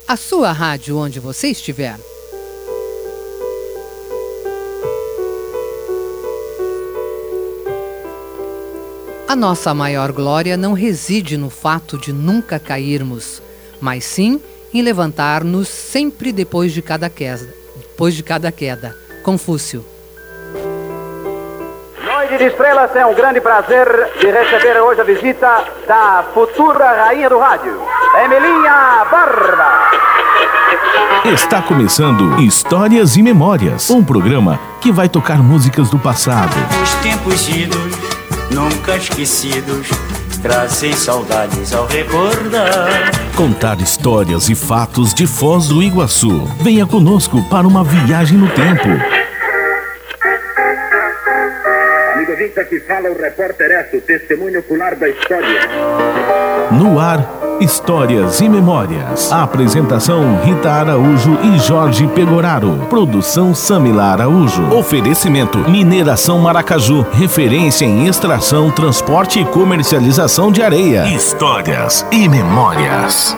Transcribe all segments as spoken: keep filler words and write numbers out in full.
a sua rádio onde você estiver. A nossa maior glória não reside no fato de nunca cairmos, mas sim em levantar-nos sempre depois de cada queda. Depois de cada queda. Confúcio. Noite de Estrelas, é um grande prazer de receber hoje a visita da futura rainha do rádio, Emilinha Barba. Está começando Histórias e Memórias, um programa que vai tocar músicas do passado. Os tempos idos, nunca esquecidos, trazem saudades ao recordar. Contar histórias e fatos de Foz do Iguaçu. Venha conosco para uma viagem no tempo. Amigo ouvinte, aqui fala o repórter Esso, testemunho ocular da história. No ar, Histórias e Memórias. A apresentação Rita Araújo e Jorge Pegoraro. Produção Samila Araújo. Oferecimento Mineração Maracaju. Referência em extração, transporte e comercialização de areia. Histórias e Memórias.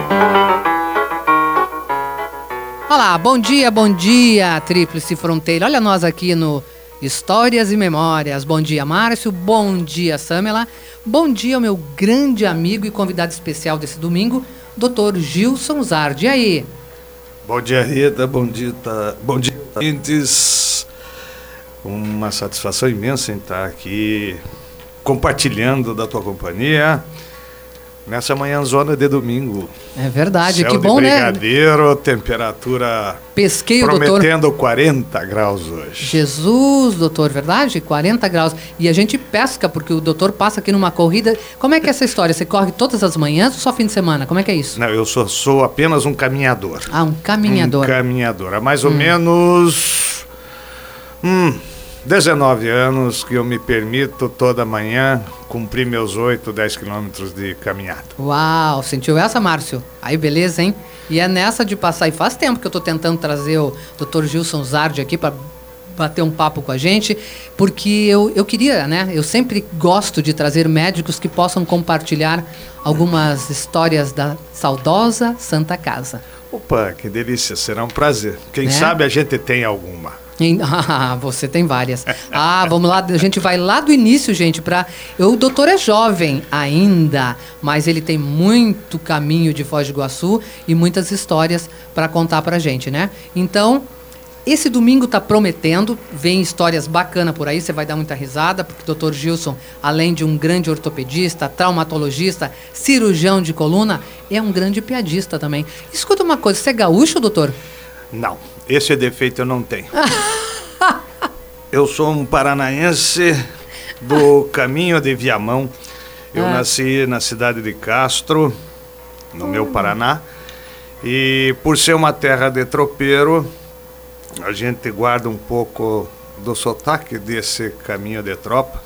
Olá, bom dia, bom dia, Tríplice Fronteira. Olha nós aqui no Histórias e Memórias. Bom dia, Márcio. Bom dia, Samela. Bom dia ao meu grande amigo e convidado especial desse domingo, doutor Gilson Zardi. E aí? Bom dia, Rita. Bom dia, tá... bom dia, ouvintes. Uma satisfação imensa em estar aqui compartilhando da tua companhia nessa manhãzona de domingo. É verdade, Céu que bom, de né? brigadeiro, temperatura Pesquei o doutor. prometendo quarenta graus hoje. Jesus, doutor, verdade? quarenta graus. E a gente pesca, porque o doutor passa aqui numa corrida. Como é que é essa história? Você corre todas as manhãs ou só fim de semana? Como é que é isso? Não, eu sou, sou apenas um caminhador. Ah, um caminhador. Um caminhador. Há mais ou Hum. menos hum, dezenove anos que eu me permito toda manhã cumprir meus oito, dez quilômetros de caminhada. Uau, sentiu essa, Márcio? Aí, beleza, hein? E é nessa de passar, e faz tempo que eu tô tentando trazer o doutor Gilson Zardi aqui para bater um papo com a gente, porque eu, eu queria, né? Eu sempre gosto de trazer médicos que possam compartilhar algumas histórias da saudosa Santa Casa. Opa, que delícia, será um prazer. Quem Né? sabe a gente tem alguma. Em- Ah, você tem várias. Ah, vamos lá, a gente vai lá do início, gente, para o doutor é jovem ainda, mas ele tem muito caminho de Foz do Iguaçu e muitas histórias para contar pra gente, né? Então, esse domingo tá prometendo, vem histórias bacanas por aí, você vai dar muita risada, porque o doutor Gilson, além de um grande ortopedista, traumatologista, cirurgião de coluna, é um grande piadista também. Escuta uma coisa, você é gaúcho, doutor? Não, esse defeito eu não tenho. Eu sou um paranaense do caminho de Viamão. Eu Ah. nasci na cidade de Castro, no meu Paraná. E por ser uma terra de tropeiro, a gente guarda um pouco do sotaque desse caminho de tropa.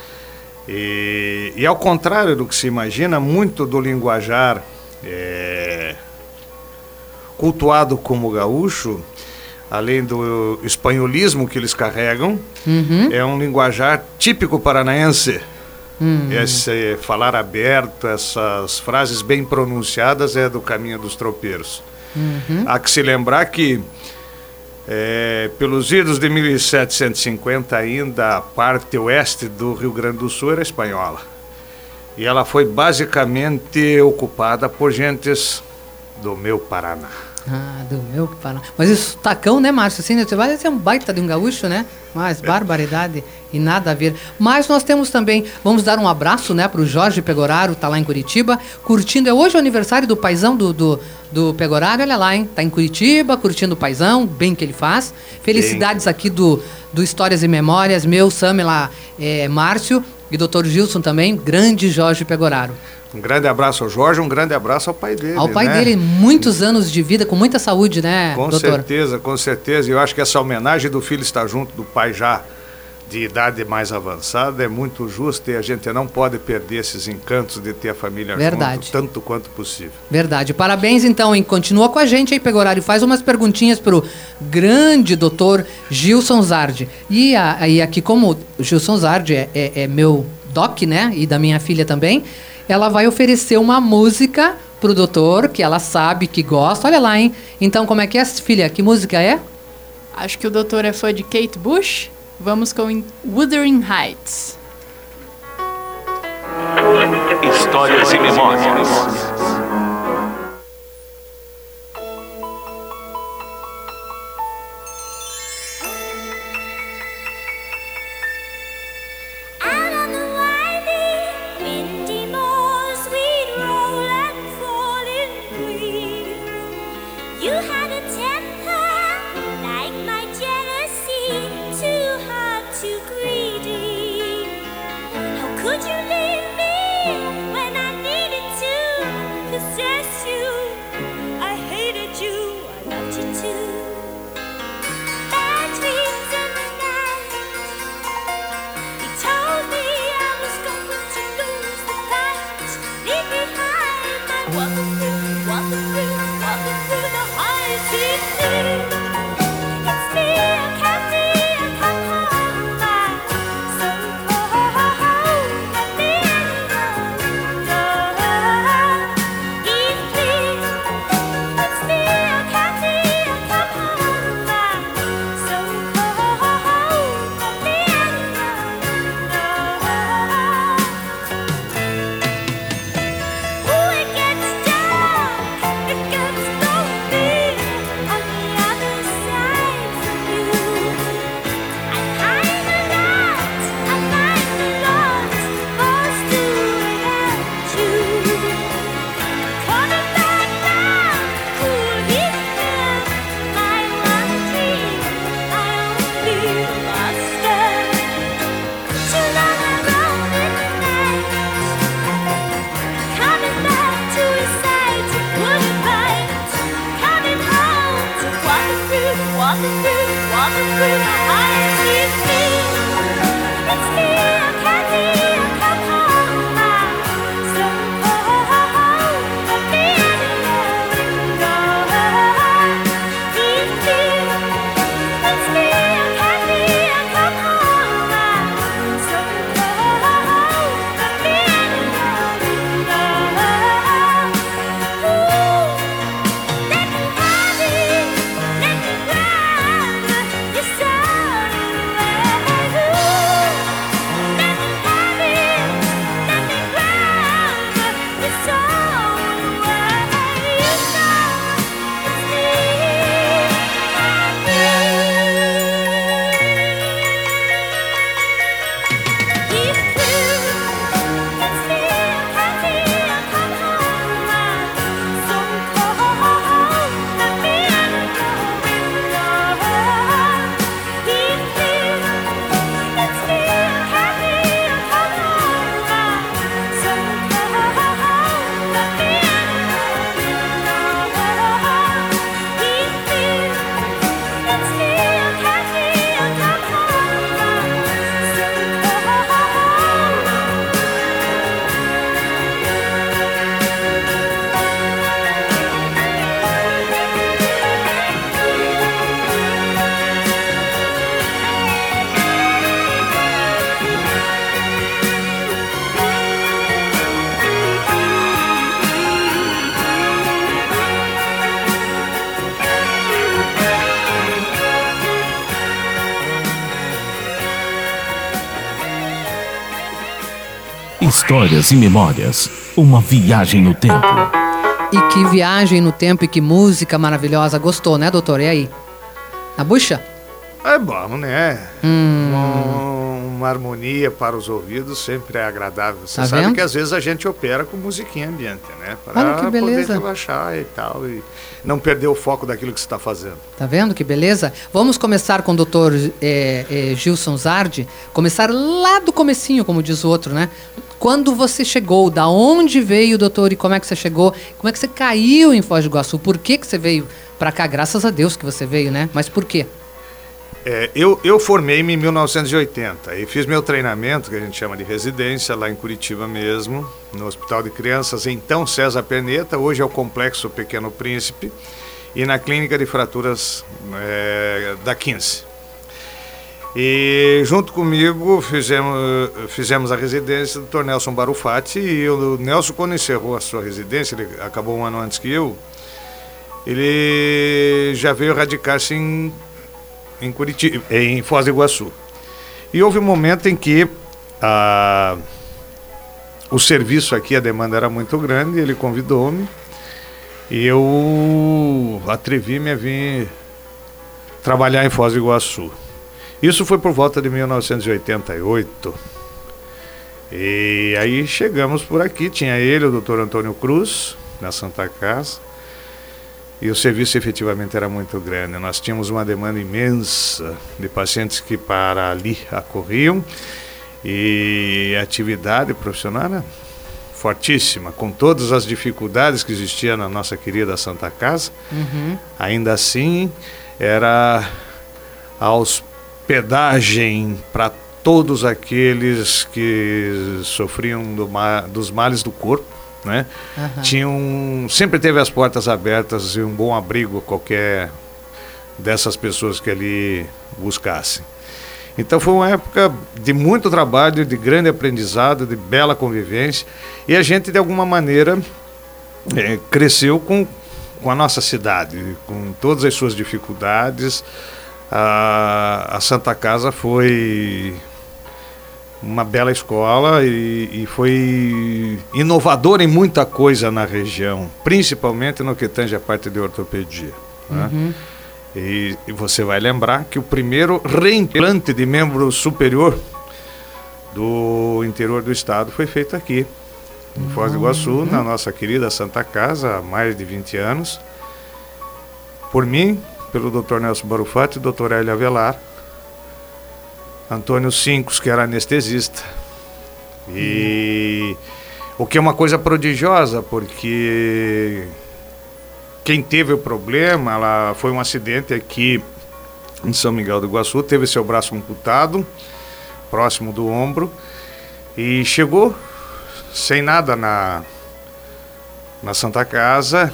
E, e ao contrário do que se imagina, muito do linguajar é, cultuado como gaúcho, além do espanholismo que eles carregam, Uhum. é um linguajar típico paranaense. Hum. Esse falar aberto, essas frases bem pronunciadas é do caminho dos tropeiros. Uhum. Há que se lembrar que é, pelos idos de mil setecentos e cinquenta ainda a parte oeste do Rio Grande do Sul era espanhola. E ela foi basicamente ocupada por gentes do meu Paraná. Ah, do meu Paraná. Mas esse tacão, né, Márcio? Assim, você vai ser um baita de um gaúcho, né? Mas barbaridade e nada a ver. Mas nós temos também, vamos dar um abraço, né, pro Jorge Pegoraro, tá lá em Curitiba, curtindo, é hoje o aniversário do paizão do, do, do Pegoraro, olha lá, hein? Tá em Curitiba, curtindo o paizão, bem que ele faz. Felicidades aqui do, do Histórias e Memórias, meu, Samela, é, Márcio e doutor Gilson também, grande Jorge Pegoraro. Um grande abraço ao Jorge, um grande abraço ao pai dele. Ao pai né? dele, muitos anos de vida, com muita saúde, né, Com doutor? certeza, com certeza. Eu acho que essa homenagem do filho estar junto do pai já de idade mais avançada é muito justa e a gente não pode perder esses encantos de ter a família Verdade. junto, tanto quanto possível. Verdade. Parabéns, então, hein? Continua com a gente aí, Pegoraro. Faz umas perguntinhas pro grande doutor Gilson Zardi. E, a, e aqui, como o Gilson Zardi é, é, é meu doc, né? E da minha filha também, ela vai oferecer uma música pro doutor, que ela sabe que gosta. Olha lá, hein? Então, como é que é, filha? Que música é? Acho que o doutor é fã de Kate Bush. Vamos com Wuthering Heights. Histórias e memórias. Histórias e memórias. Uma viagem no tempo. E que viagem no tempo e que música maravilhosa. Gostou, né, doutor? E aí? Na bucha? É bom, né? Hum. Uma, uma harmonia para os ouvidos sempre é agradável. Você Tá sabe vendo? que às vezes a gente opera com musiquinha ambiente, né? Olha que Para beleza. poder relaxar e tal. E não perder o foco daquilo que você está fazendo. Tá vendo que beleza? Vamos começar com o doutor é, é, Gilson Zardi. Começar lá do comecinho, como diz o outro, né? Quando você chegou, da onde veio, doutor, e como é que você chegou? Como é que você caiu em Foz do Iguaçu? Por que que você veio para cá? Graças a Deus que você veio, né? Mas por quê? É, eu, eu formei-me em mil novecentos e oitenta e fiz meu treinamento, que a gente chama de residência, lá em Curitiba mesmo, no Hospital de Crianças, então César Perneta, hoje é o Complexo Pequeno Príncipe, e na Clínica de Fraturas é, da quinze. E junto comigo fizemos, fizemos a residência do doutor Nelson Barufatti, e o Nelson, quando encerrou a sua residência, ele acabou um ano antes que eu, ele já veio radicar-se em, em Curitiba, em Foz do Iguaçu. E houve um momento em que a, o serviço aqui, a demanda era muito grande, ele convidou-me, e eu atrevi-me a vir trabalhar em Foz do Iguaçu. Isso foi por volta de mil novecentos e oitenta e oito. E aí chegamos por aqui, tinha ele, o doutor Antônio Cruz, na Santa Casa, e o serviço efetivamente era muito grande. Nós tínhamos uma demanda imensa de pacientes que para ali acorriam, e a atividade profissional era fortíssima, com todas as dificuldades que existiam na nossa querida Santa Casa. Uhum. Ainda assim, era aos hospedagem para todos aqueles que sofriam do ma- dos males do corpo, né? Uhum. Tinham, sempre teve as portas abertas e um bom abrigo a qualquer dessas pessoas que ali buscassem. Então foi uma época de muito trabalho, de grande aprendizado, de bela convivência, e a gente de alguma maneira é, cresceu com, com a nossa cidade, com todas as suas dificuldades. A, a Santa Casa foi uma bela escola e, e foi inovadora em muita coisa na região, principalmente no que tange a parte de ortopedia. Né? Uhum. E, e você vai lembrar que o primeiro reimplante de membro superior do interior do estado foi feito aqui, em uhum. Foz do Iguaçu, uhum. na nossa querida Santa Casa, há mais de vinte anos, por mim, pelo doutor Nelson Barufatti, doutor Hélio Avelar, Antônio Cincos, que era anestesista. E hum. o que é uma coisa prodigiosa, porque quem teve o problema, ela, foi um acidente aqui em São Miguel do Iguaçu, teve seu braço amputado, próximo do ombro, e chegou sem nada na, na Santa Casa.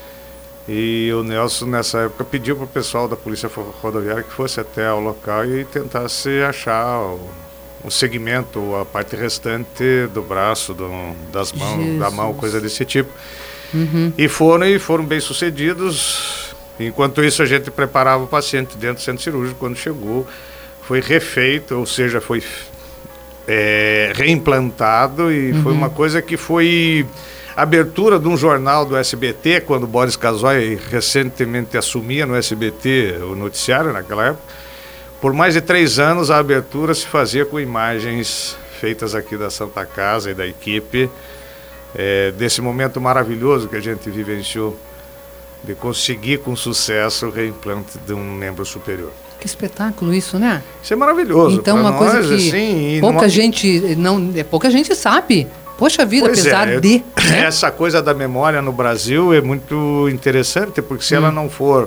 E o Nelson, nessa época, pediu para o pessoal da Polícia Rodoviária que fosse até o local e tentasse achar o, o segmento, a parte restante do braço, do, das mãos, Jesus. da mão, coisa desse tipo. Uhum. E foram e foram bem sucedidos. Enquanto isso, a gente preparava o paciente dentro do centro cirúrgico. Quando chegou, foi refeito, ou seja, foi é, reimplantado, e uhum. foi uma coisa que foi abertura de um jornal do S B T, quando Boris Casoy recentemente assumia no S B T o noticiário naquela época. Por mais de três anos a abertura se fazia com imagens feitas aqui da Santa Casa e da equipe, é, desse momento maravilhoso que a gente vivenciou, de conseguir com sucesso o reimplante de um membro superior. Que espetáculo isso, né? Isso é maravilhoso. Então uma nós, coisa que assim, pouca numa... gente não, pouca gente sabe. Poxa vida, pois apesar é, de... Né? Essa coisa da memória no Brasil é muito interessante, porque se hum. ela não for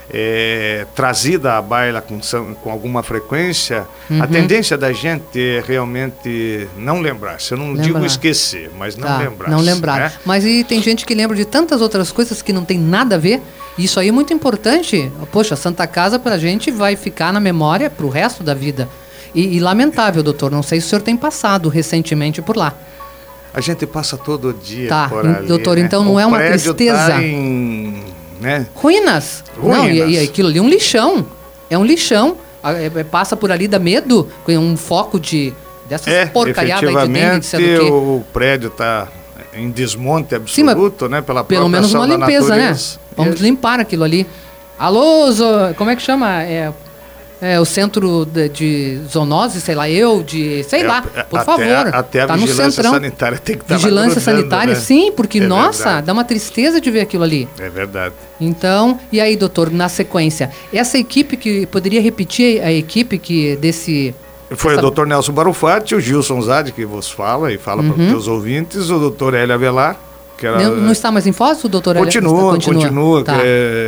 é, trazida à baila com, com alguma frequência, uhum. a tendência da gente é realmente não lembrar-se. Eu não lembrar. digo esquecer, mas não tá, lembrar-se. Não lembrar. Né? Mas e tem gente que lembra de tantas outras coisas que não tem nada a ver. Isso aí é muito importante. Poxa, a Santa Casa pra gente vai ficar na memória pro resto da vida. E, e lamentável, doutor, não sei se o senhor tem passado recentemente por lá. A gente passa todo dia tá, por ali, doutor, né? então não o é uma tristeza. Tá em, né? Ruínas. Ruínas. Não, e, e aquilo ali é um lixão. É um lixão. É, é, passa por ali, dá medo, com um foco de dessas é, porcariadas aí de dentro, de quê. O prédio está em desmonte absoluto, Sim, né? Pela pelo menos uma limpeza, né? Vamos é. limpar aquilo ali. Alô, zo, como é que chama? É... É, o centro de, de zoonose, sei lá, eu, de... Sei é, lá, por até, favor. Até a tá vigilância no centrão. sanitária tem que estar Vigilância sanitária, né? sim, porque, é nossa, verdade. dá uma tristeza de ver aquilo ali. É verdade. Então, e aí, doutor, na sequência, essa equipe que... Poderia repetir a equipe que desse... Foi essa... o doutor Nelson Barufatti, o Gilson Zade, que vos fala e fala uhum. para os teus ouvintes, o doutor Hélio Avelar, que era... Não, não está mais em Foz, o doutor Continua, Hélio? Continua, continua, tá. que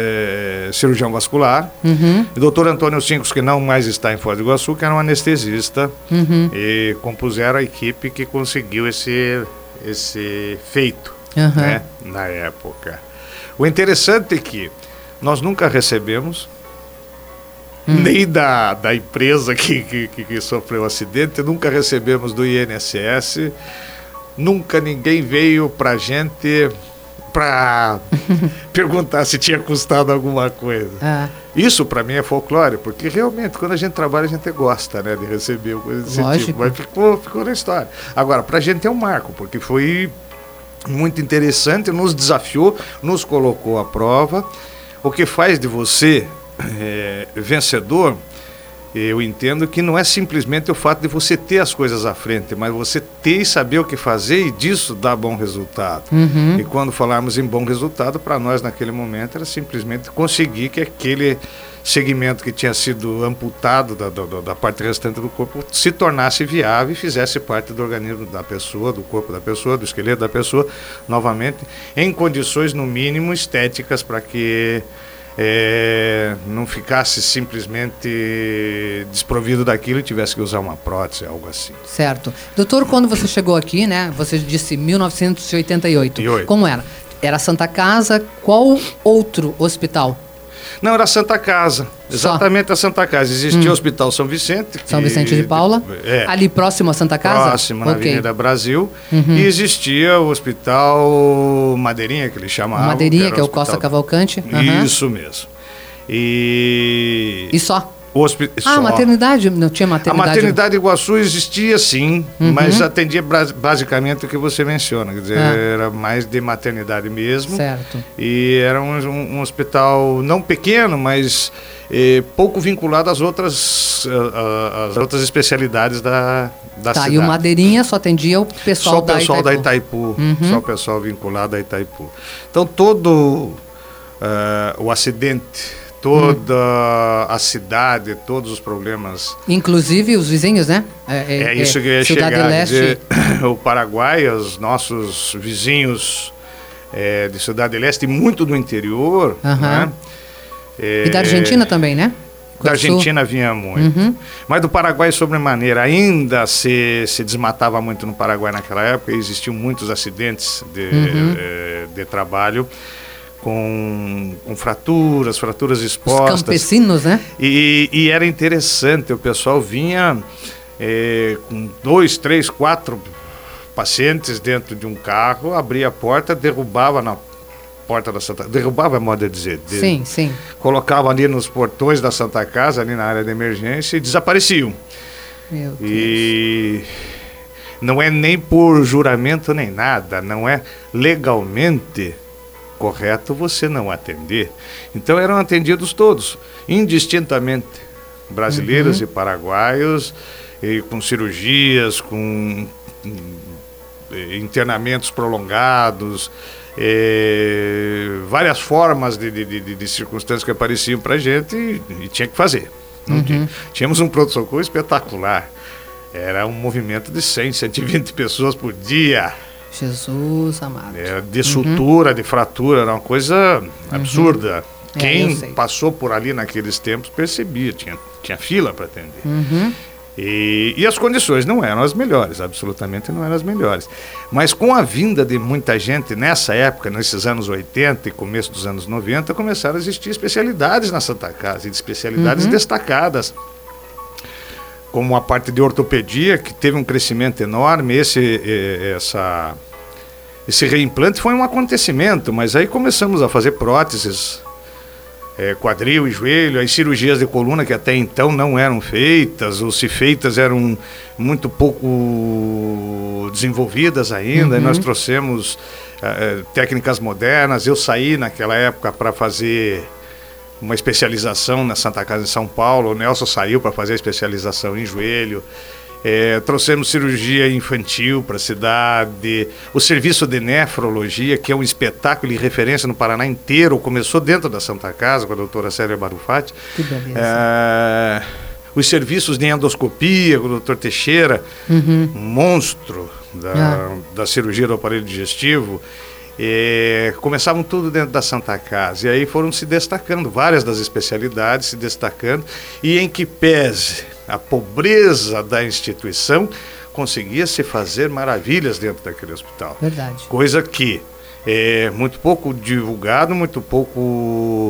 é cirurgião vascular. Uhum. E o doutor Antônio Cincos, que não mais está em Foz do Iguaçu, que era um anestesista. Uhum. E compuseram a equipe que conseguiu esse, esse feito, uhum. né, na época. O interessante é que nós nunca recebemos nem da, da empresa que, que, que sofreu o acidente, nunca recebemos do I N S S, nunca ninguém veio pra gente para perguntar se tinha custado alguma coisa. Ah. Isso para mim é folclore, porque realmente quando a gente trabalha a gente gosta, né, de receber coisa desse Lógico. tipo, mas ficou, ficou na história. Agora, para a gente é um marco, porque foi muito interessante, nos desafiou, nos colocou à prova. O que faz de você é, vencedor, eu entendo que não é simplesmente o fato de você ter as coisas à frente, mas você ter e saber o que fazer e disso dar bom resultado. Uhum. E quando falarmos em bom resultado, para nós naquele momento era simplesmente conseguir que aquele segmento que tinha sido amputado da, da, da parte restante do corpo se tornasse viável e fizesse parte do organismo da pessoa, do corpo da pessoa, do esqueleto da pessoa, novamente, em condições no mínimo estéticas para que É, não ficasse simplesmente desprovido daquilo e tivesse que usar uma prótese, algo assim. Certo. Doutor, quando você chegou aqui, né, você disse mil novecentos e oitenta e oito. E oito. Como era? Era Santa Casa, qual outro hospital? Não, era Santa Casa, exatamente. Só a Santa Casa. Existia hum. o Hospital São Vicente. Que, São Vicente de Paula, é, ali próximo a Santa Casa? Próximo, na okay. Avenida Brasil. Uhum. E existia o Hospital Madeirinha, que eles chamavam. Madeirinha, que, que é o hospital... Costa Cavalcante. Uhum. Isso mesmo. E... E só? Hospi... Ah, só. maternidade? Não tinha maternidade? A maternidade Iguaçu existia sim, uhum. mas atendia basicamente o que você menciona, quer dizer, ah. era mais de maternidade mesmo. Certo. E era um, um, um hospital não pequeno, mas eh, pouco vinculado às outras, às outras especialidades da, da tá, cidade. E o Madeirinha só atendia o pessoal, só o pessoal da Itaipu. Da Itaipu uhum. Só o pessoal vinculado a Itaipu. Então todo uh, o acidente... Toda hum. a cidade, todos os problemas. Inclusive os vizinhos, né? É, é, é isso que eu ia Cidade chegar. Leste. Dizer, o Paraguai, os nossos vizinhos é, de Cidade Leste e muito do interior. Uhum. Né? É, e da Argentina também, né? Da Argentina vinha muito. Uhum. Mas do Paraguai, sobremaneira, ainda se, se desmatava muito no Paraguai naquela época. Existiam muitos acidentes de, uhum. é, de trabalho. Com, com fraturas, fraturas expostas. Os campesinos, né? E, e era interessante, o pessoal vinha é, com dois, três, quatro pacientes dentro de um carro, abria a porta, derrubava na porta da Santa Casa, derrubava, é modo de dizer. De, sim, sim. Colocava ali nos portões da Santa Casa, ali na área de emergência, e desapareciam. Meu Deus. E não é nem por juramento nem nada, não é legalmente correto você não atender. Então eram atendidos todos, indistintamente, brasileiros uhum. e paraguaios, e com cirurgias, com internamentos prolongados, e várias formas de, de, de, de circunstâncias que apareciam para a gente e, e tinha que fazer. Não uhum. tinha. Tínhamos um pronto-socorro espetacular. Era um movimento de cem, cento e vinte pessoas por dia. Jesus amado. É, de sutura, uhum. de fratura, era uma coisa absurda. Uhum. Quem é, passou por ali naqueles tempos percebia, tinha, tinha fila para atender. Uhum. E, e as condições não eram as melhores, absolutamente não eram as melhores. Mas com a vinda de muita gente nessa época, nesses anos oitenta e começo dos anos noventa, começaram a existir especialidades na Santa Casa, e especialidades uhum. destacadas. Como a parte de ortopedia, que teve um crescimento enorme, esse, essa, esse reimplante foi um acontecimento, mas aí começamos a fazer próteses, é, quadril e joelho, as cirurgias de coluna que até então não eram feitas, ou se feitas eram muito pouco desenvolvidas ainda, uhum. e nós trouxemos é, técnicas modernas. Eu saí naquela época para fazer uma especialização na Santa Casa em São Paulo, o Nelson saiu para fazer a especialização em joelho, é, trouxemos cirurgia infantil para a cidade, o serviço de nefrologia, que é um espetáculo de referência no Paraná inteiro, começou dentro da Santa Casa com a doutora Célia Barufatti. Que beleza. É, os serviços de endoscopia com o doutor Teixeira, uhum. um monstro da, ah. da cirurgia do aparelho digestivo. É, começavam tudo dentro da Santa Casa, e aí foram se destacando, várias das especialidades se destacando, e em que pese a pobreza da instituição, conseguia-se fazer maravilhas dentro daquele hospital. Verdade. Coisa que é muito pouco divulgado, muito pouco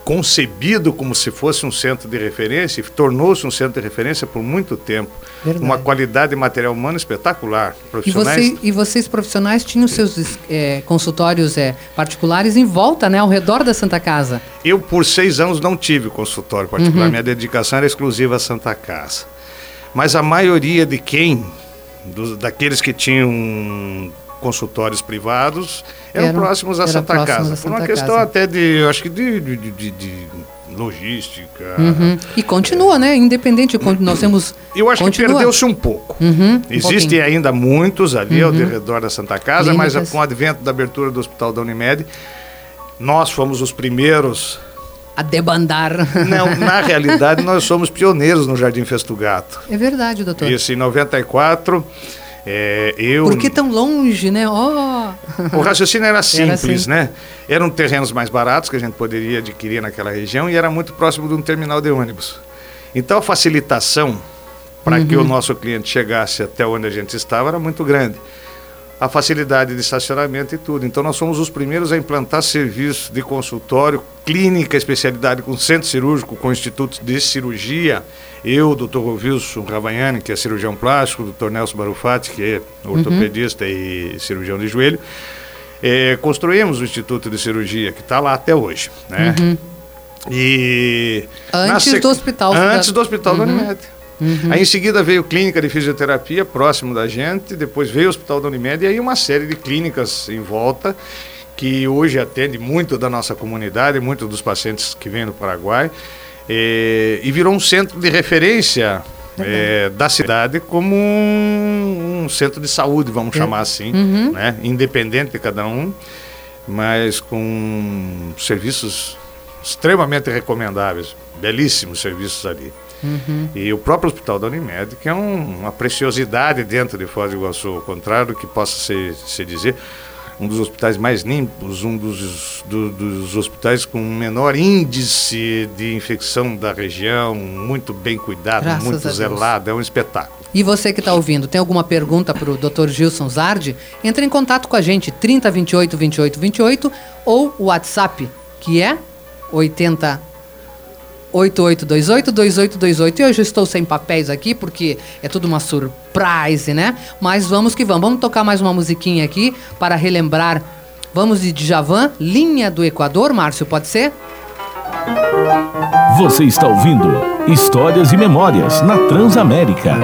concebido como se fosse um centro de referência e tornou-se um centro de referência por muito tempo. Verdade. Uma qualidade de material humano espetacular. Profissionais... E, você, e vocês profissionais tinham seus é, consultórios é, particulares em volta, né, ao redor da Santa Casa? Eu, por seis anos, não tive consultório particular. Uhum. Minha dedicação era exclusiva à Santa Casa. Mas a maioria de quem, dos, daqueles que tinham consultórios privados, eram, eram próximos à Santa Casa. Por uma questão até de, eu acho que de, de, de, de logística. Uhum. E continua, né? Independente, nós temos... Eu acho continua. que perdeu-se um pouco. Uhum, um Existem ainda muitos ali uhum. ao redor da Santa Casa, Clínicas. Mas com o advento da abertura do Hospital da Unimed, nós fomos os primeiros... a debandar. Não, na realidade, nós somos pioneiros no Jardim Festo Gato. É verdade, doutor. Isso, em noventa e quatro... É, eu... Por que tão longe, né? Oh. O raciocínio era simples, era assim. né? Eram terrenos mais baratos que a gente poderia adquirir naquela região e era muito próximo de um terminal de ônibus. Então a facilitação para uhum. que o nosso cliente chegasse até onde a gente estava era muito grande. A facilidade de estacionamento e tudo. Então nós fomos os primeiros a implantar serviço de consultório, clínica, especialidade com centro cirúrgico, com instituto de cirurgia. Eu, o doutor Wilson Ravagnani, que é cirurgião plástico, o doutor Nelson Barufati, que é ortopedista uhum. e cirurgião de joelho, é, construímos o Instituto de Cirurgia, que está lá até hoje. Né? Uhum. E antes sec... do hospital. Antes do hospital uhum. da Unimed. Uhum. Aí em seguida veio clínica de fisioterapia próximo da gente, depois veio o Hospital da Unimed e aí uma série de clínicas em volta, que hoje atende muito da nossa comunidade, muito dos pacientes que vêm do Paraguai. É, e virou um centro de referência é, da cidade como um, um centro de saúde, vamos é. chamar assim, uhum. né? Independente de cada um, mas com serviços extremamente recomendáveis, belíssimos serviços ali. Uhum. E o próprio Hospital da Unimed, que é um, uma preciosidade dentro de Foz do Iguaçu, ao contrário do que possa se, se dizer, um dos hospitais mais limpos, um dos, do, dos hospitais com menor índice de infecção da região, muito bem cuidado, Graças muito zelado, é um espetáculo. E você que está ouvindo, tem alguma pergunta para o doutor Gilson Zardi? Entre em contato com a gente, trinta, vinte e oito, vinte e oito, vinte e oito, ou o WhatsApp, que é oitenta, oito oito dois oito, dois oito dois oito. E hoje eu estou sem papéis aqui, porque é tudo uma surprise, né? Mas vamos que vamos. Vamos tocar mais uma musiquinha aqui para relembrar. Vamos de Djavan, Linha do Equador, Márcio, pode ser? Você está ouvindo Histórias e Memórias na Transamérica.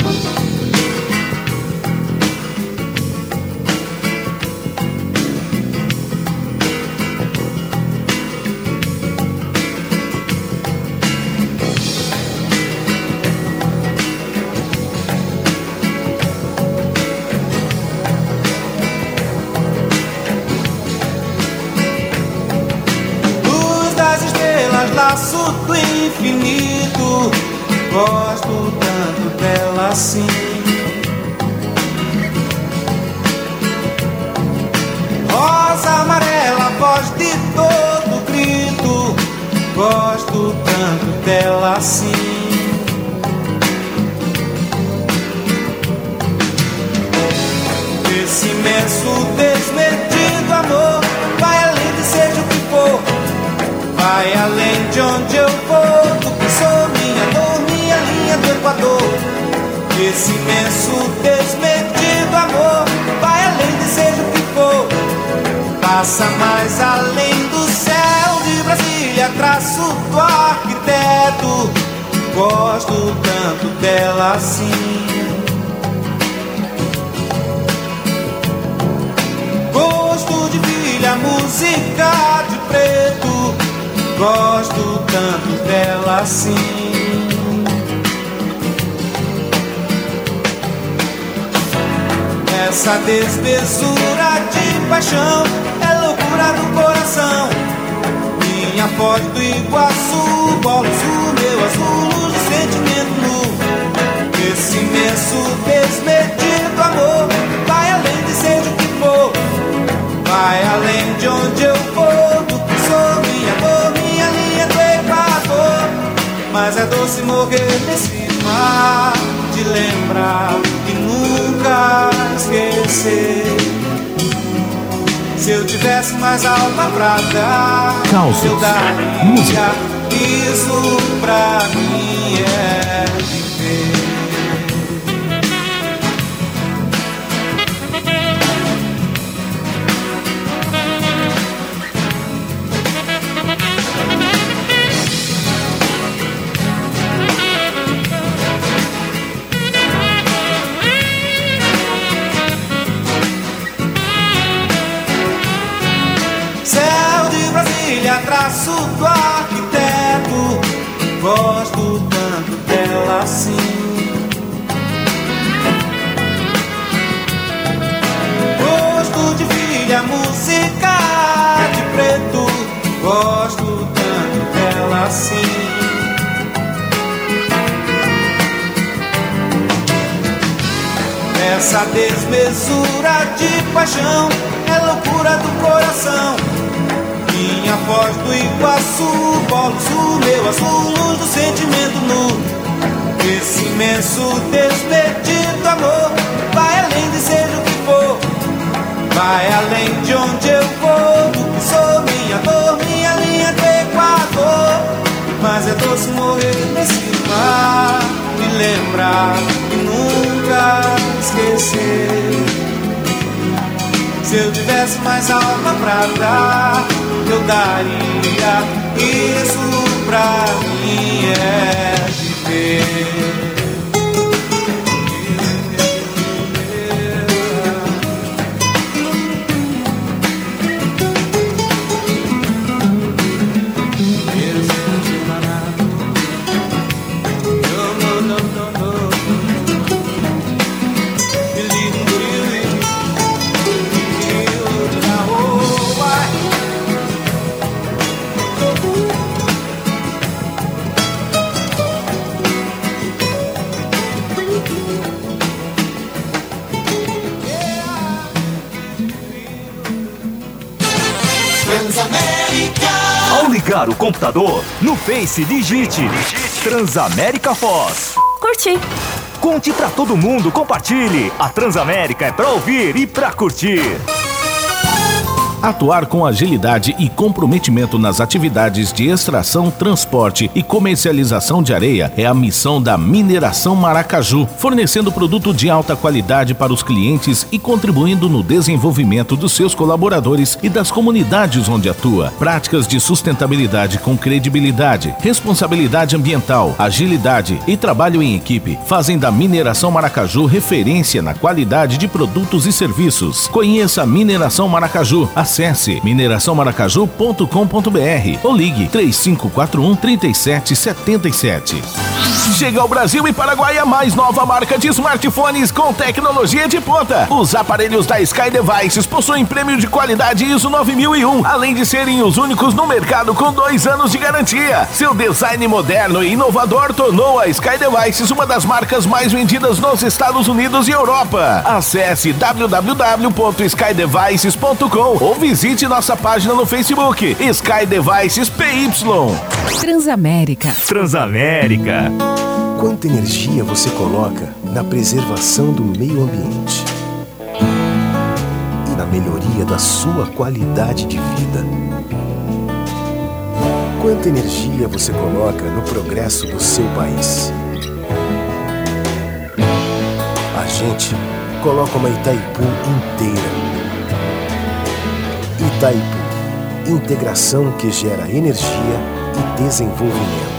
Laço do infinito, gosto tanto dela assim. Rosa amarela, voz de todo grito, gosto tanto dela assim. Esse imenso desmedido amor vai além de seja o que for, vai além de onde eu vou, do que sou, minha dor, minha linha do Equador. Esse imenso desmedido amor vai além de seja o que for, passa mais além do céu de Brasília, traço do arquiteto. Gosto tanto dela assim. Gosto de filha, música de preto, gosto tanto dela assim. Essa desmesura de paixão é loucura do coração. Minha foz do Iguaçu, polo sul, meu azul, luz de sentimento nu. Esse imenso desmedido amor vai além de seja o que for, vai além de onde eu vou, do que sou, minha dor, minha linha do Equador. Mas é doce morrer nesse mar, de lembrar e nunca esquecer. Se eu tivesse mais alma pra dar, Causos, eu daria. música. Isso pra mim é viver. Traço do arquiteto, gosto tanto dela assim. Gosto de filha, música de preto, gosto tanto dela assim. Essa desmesura de paixão é loucura do coração. Minha voz do Iguaçu, polo sul, meu azul, luz do sentimento nu. Esse imenso despedido amor vai além de seja o que for, vai além de onde eu vou, do que sou, minha dor, minha linha do Equador. Mas é doce morrer nesse mar, me lembrar e nunca esquecer. Se eu tivesse mais alma pra dar, eu daria. Isso pra mim é viver. Ao ligar o computador, no Face digite Transamérica Foz. Curti. Conte pra todo mundo, compartilhe. A Transamérica é pra ouvir e pra curtir. Atuar com agilidade e comprometimento nas atividades de extração, transporte e comercialização de areia é a missão da Mineração Maracaju, fornecendo produto de alta qualidade para os clientes e contribuindo no desenvolvimento dos seus colaboradores e das comunidades onde atua. Práticas de sustentabilidade com credibilidade, responsabilidade ambiental, agilidade e trabalho em equipe fazem da Mineração Maracaju referência na qualidade de produtos e serviços. Conheça a Mineração Maracaju. Acesse mineração maracaju ponto com ponto br ou ligue três cinco quatro um, três sete sete sete. Chega ao Brasil e Paraguai a mais nova marca de smartphones com tecnologia de ponta. Os aparelhos da Sky Devices possuem prêmio de qualidade I S O nove mil e um, além de serem os únicos no mercado com dois anos de garantia. Seu design moderno e inovador tornou a Sky Devices uma das marcas mais vendidas nos Estados Unidos e Europa. Acesse w w w ponto sky devices ponto com ou visite nossa página no Facebook, Sky Devices P Y. Transamérica. Transamérica. Quanta energia você coloca na preservação do meio ambiente e na melhoria da sua qualidade de vida? Quanta energia você coloca no progresso do seu país? A gente coloca uma Itaipu inteira. Itaipu, integração que gera energia e desenvolvimento.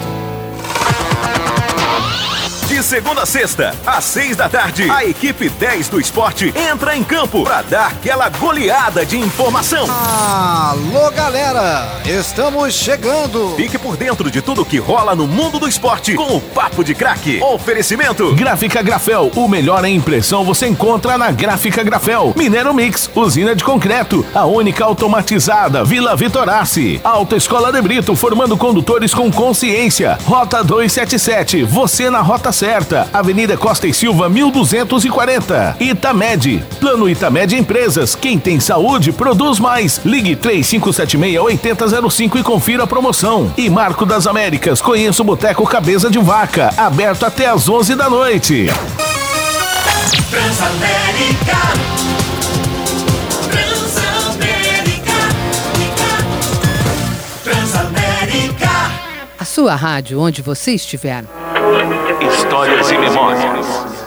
De segunda a sexta, às seis da tarde, a equipe dez do esporte entra em campo para dar aquela goleada de informação. Alô, galera! Estamos chegando! Fique por dentro de tudo que rola no mundo do esporte com o Papo de Craque. Oferecimento Gráfica Grafel, o melhor em impressão você encontra na Gráfica Grafel. Mineiro Mix, usina de concreto, a única automatizada, Vila Vitorassi. Autoescola de Brito, formando condutores com consciência. Rota duzentos e setenta e sete, você na rota certa. Avenida Costa e Silva, mil duzentos e quarenta. Itamed, Plano Itamed Empresas. Quem tem saúde, produz mais. Ligue três cinco sete seis, oito zero zero cinco e confira a promoção. E Marco das Américas, conheça o Boteco Cabeça de Vaca, aberto até às onze da noite. Transamérica. Transamérica. sua rádio, onde você estiver. Histórias e memórias.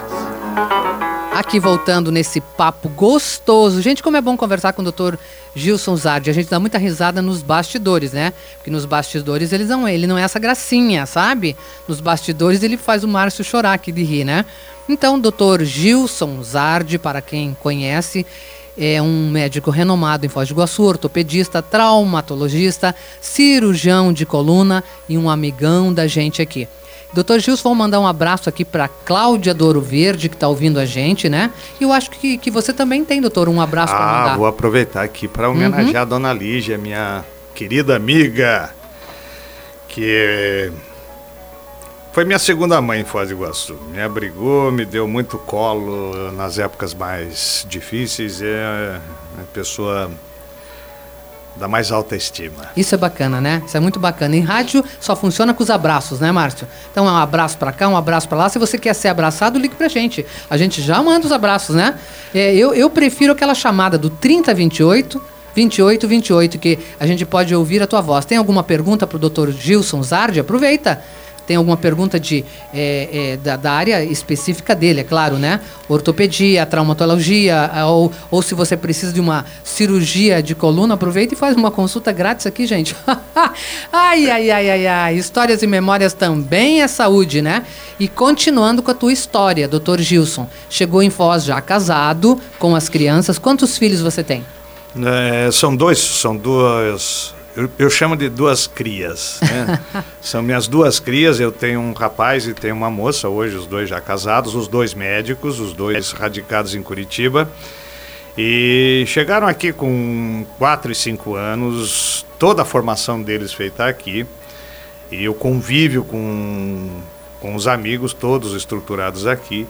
Aqui voltando nesse papo gostoso. Gente, como é bom conversar com o doutor Gilson Zardi. A gente dá muita risada nos bastidores, né? Porque nos bastidores eles não, ele não é essa gracinha, sabe? Nos bastidores ele faz o Márcio chorar aqui de rir, né? Então, doutor Gilson Zardi, para quem conhece, é um médico renomado em Foz do Iguaçu, ortopedista, traumatologista, cirurgião de coluna e um amigão da gente aqui. doutor Gilson, vamos mandar um abraço aqui para Cláudia do Ouro Verde, que está ouvindo a gente, né? E eu acho que, que você também tem, doutor, um abraço para mandar. Ah, vou aproveitar aqui para homenagear uhum. a dona Lígia, minha querida amiga, que foi minha segunda mãe em Foz do Iguaçu. Me abrigou, me deu muito colo nas épocas mais difíceis. É uma pessoa da mais alta estima. Isso é bacana, né? Isso é muito bacana. Em rádio só funciona com os abraços, né, Márcio? Então é um abraço pra cá, um abraço pra lá. Se você quer ser abraçado, ligue pra gente. A gente já manda os abraços, né? É, eu, eu prefiro aquela chamada do trinta vinte e oito, vinte e oito vinte e oito, que a gente pode ouvir a tua voz. Tem alguma pergunta pro doutor Gilson Zardi? Aproveita. Tem alguma pergunta de, é, é, da, da área específica dele, é claro, né? Ortopedia, traumatologia, ou, ou se você precisa de uma cirurgia de coluna, aproveita e faz uma consulta grátis aqui, gente. Ai, ai, ai, ai, ai. Histórias e memórias também é saúde, né? E continuando com a tua história, doutor Gilson. Chegou em Foz já casado, com as crianças. Quantos filhos você tem? É, são dois, são duas... Eu, eu chamo de duas crias, né? São minhas duas crias, eu tenho um rapaz e tenho uma moça, hoje os dois já casados, os dois médicos, os dois radicados em Curitiba. E chegaram aqui com quatro e cinco anos, toda a formação deles feita aqui. E o convívio com, com os amigos, todos estruturados aqui.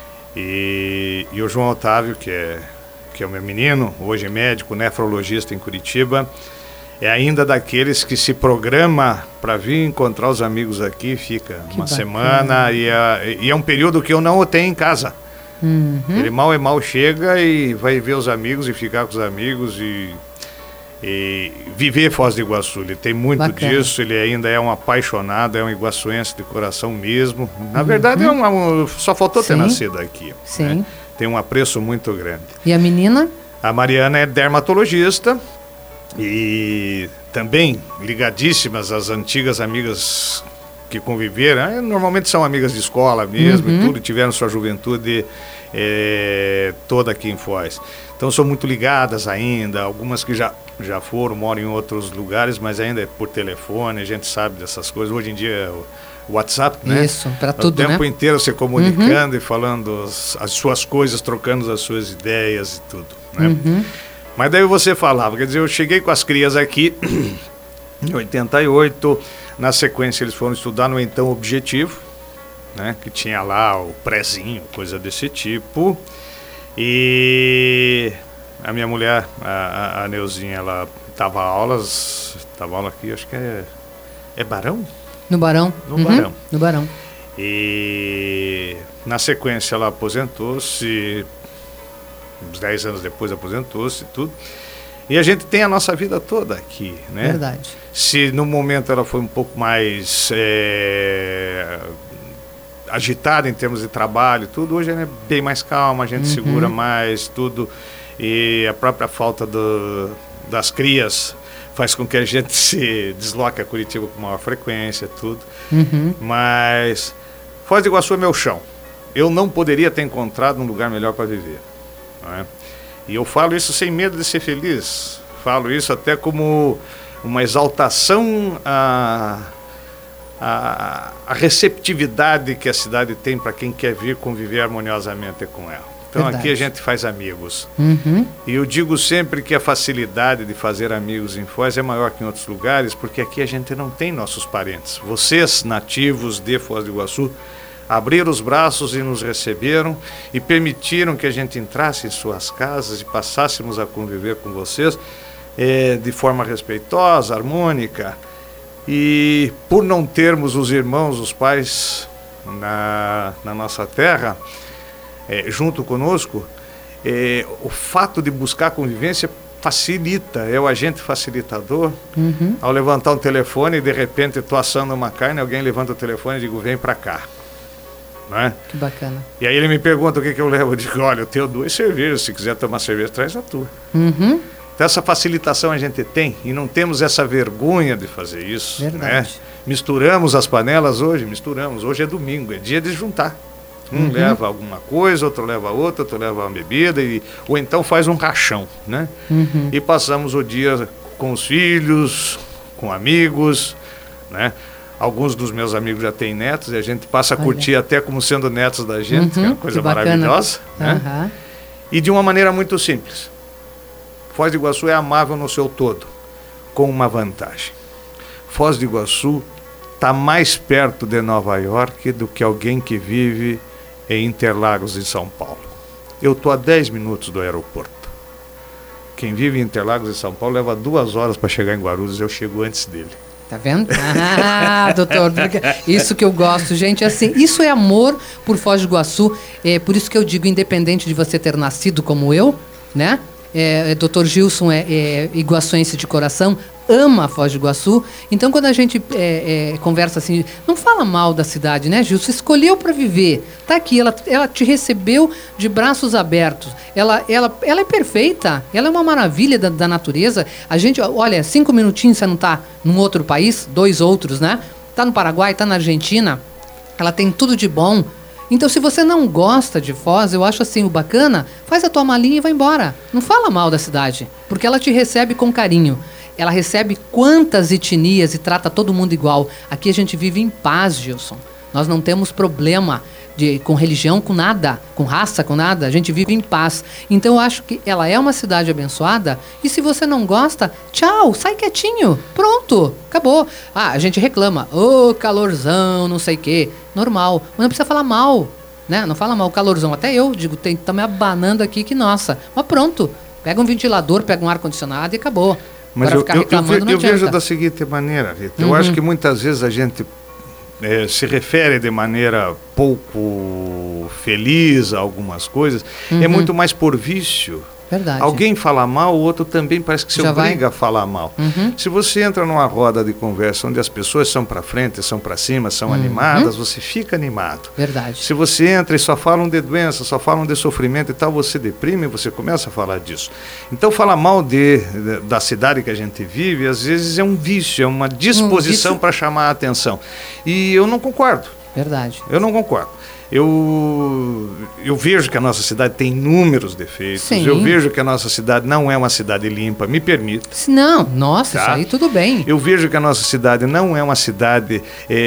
E, e o João Otávio, que é, que é o meu menino, hoje é médico, nefrologista em Curitiba, é ainda daqueles que se programa para vir encontrar os amigos aqui, fica que uma bacana. semana, e é, e é um período que eu não o tenho em casa. Uhum. Ele mal e mal chega e vai ver os amigos e ficar com os amigos e, e viver Foz do Iguaçu. Ele tem muito bacana. disso, ele ainda é um apaixonado, é um iguaçuense de coração mesmo. Na uhum. verdade, é uma, um, só faltou Sim. ter nascido aqui. Sim. Né? Tem um apreço muito grande. E a menina? A Mariana é dermatologista. E também ligadíssimas às antigas amigas que conviveram, normalmente são amigas de escola mesmo, uhum. e tudo, tiveram sua juventude é, toda aqui em Foz. Então são muito ligadas ainda, algumas que já, já foram, moram em outros lugares, mas ainda é por telefone, a gente sabe dessas coisas. Hoje em dia é o WhatsApp, né? Isso, para tudo, né? O tempo né? inteiro se comunicando uhum. e falando as, as suas coisas, trocando as suas ideias e tudo, né? Uhum. Mas daí você falava, quer dizer, eu cheguei com as crias aqui em oitenta e oito, na sequência eles foram estudar no então Objetivo, né, que tinha lá o prézinho, coisa desse tipo, e a minha mulher, a, a Neuzinha, ela dava aulas, dava aula aqui, acho que é, é Barão? No Barão. No uhum. Barão. No Barão. E na sequência ela aposentou-se, uns dez anos depois aposentou-se e tudo. E a gente tem a nossa vida toda aqui, né? Verdade. Se no momento ela foi um pouco mais é, agitada em termos de trabalho, tudo, hoje ela é bem mais calma, a gente uhum. segura mais, tudo. E a própria falta do, das crias faz com que a gente se desloque a Curitiba com maior frequência, tudo. Uhum. Mas Foz do Iguaçu é meu chão. Eu não poderia ter encontrado um lugar melhor para viver. Não é? E eu falo isso sem medo de ser feliz, falo isso até como uma exaltação à, à, à receptividade que a cidade tem para quem quer vir conviver harmoniosamente com ela. Então Verdade. Aqui a gente faz amigos. Uhum. E eu digo sempre que a facilidade de fazer amigos em Foz é maior que em outros lugares, porque aqui a gente não tem nossos parentes. Vocês, nativos de Foz do Iguaçu, abriram os braços e nos receberam e permitiram que a gente entrasse em suas casas e passássemos a conviver com vocês é, de forma respeitosa, harmônica. E por não termos os irmãos, os pais na, na nossa terra, é, junto conosco, é, o fato de buscar convivência facilita, é o agente facilitador. Uhum. Ao levantar um telefone e de repente estou assando uma carne, alguém levanta o telefone e digo, vem para cá. Não é? Que bacana. E aí ele me pergunta o que, que eu levo. Eu digo, olha, eu tenho duas cervejas, se quiser tomar cerveja, traz a tua. Uhum. Então essa facilitação a gente tem e não temos essa vergonha de fazer isso. Verdade. Né? Misturamos as panelas hoje, misturamos. Hoje é domingo, é dia de juntar. Um Uhum. leva alguma coisa, outro leva outra, outro leva uma bebida, e, ou então faz um rachão, né? Uhum. E passamos o dia com os filhos, com amigos, né? Alguns dos meus amigos já têm netos e a gente passa a Olha. curtir até como sendo netos da gente, Uhum, que é uma coisa que bacana. maravilhosa. Né? Aham. E de uma maneira muito simples. Foz do Iguaçu é amável no seu todo, com uma vantagem. Foz do Iguaçu está mais perto de Nova York do que alguém que vive em Interlagos, em São Paulo. Eu estou a dez minutos do aeroporto. Quem vive em Interlagos, em São Paulo, leva duas horas para chegar em Guarulhos, eu chego antes dele. Tá vendo? Ah, doutor, isso que eu gosto, gente, assim, isso é amor por Foz do Iguaçu, é por isso que eu digo, independente de você ter nascido como eu, né? É, doutor Gilson é, é iguaçuense de coração, ama Foz do Iguaçu, então quando a gente é, é, conversa assim, não fala mal da cidade, né, Gilson? Escolheu para viver, tá aqui, ela, ela te recebeu de braços abertos, ela, ela, ela é perfeita, ela é uma maravilha da, da natureza. A gente, olha, cinco minutinhos você não tá num outro país, dois outros, né? Tá no Paraguai, tá na Argentina, ela tem tudo de bom. Então, se você não gosta de Foz, eu acho assim, o bacana, faz a tua malinha e vai embora. Não fala mal da cidade, porque ela te recebe com carinho. Ela recebe quantas etnias e trata todo mundo igual. Aqui a gente vive em paz, Gilson. Nós não temos problema de, com religião, com nada, com raça, com nada. A gente vive em paz. Então, eu acho que ela é uma cidade abençoada. E se você não gosta, tchau, sai quietinho. Pronto, acabou. Ah, a gente reclama. Ô, oh, calorzão, não sei o quê. Normal. Mas não precisa falar mal, né? Não fala mal, calorzão. Até eu digo, tem, tá me abanando aqui que nossa. Mas pronto, pega um ventilador, pega um ar-condicionado e acabou. Mas Agora eu, ficar eu, reclamando eu, não eu adianta. vejo da seguinte maneira, Rita. Uhum. Eu acho que muitas vezes a gente é, se refere de maneira pouco feliz a algumas coisas. Uhum. É muito mais por vício. Verdade. Alguém fala mal, o outro também parece que se Já obriga vai? a falar mal. Uhum. Se você entra numa roda de conversa onde as pessoas são para frente, são para cima, são Uhum. animadas, você fica animado. Verdade. Se você entra e só falam de doença, só falam de sofrimento e tal, você deprime e você começa a falar disso. Então, falar mal de, de, da cidade que a gente vive, às vezes é um vício, é uma disposição Um vício. para chamar a atenção. E eu não concordo. Verdade. Eu não concordo. Eu, eu vejo que a nossa cidade tem inúmeros defeitos. Sim. Eu vejo que a nossa cidade não é uma cidade limpa, me permita. Se não, nossa, Tá. isso aí tudo bem. Eu vejo que a nossa cidade não é uma cidade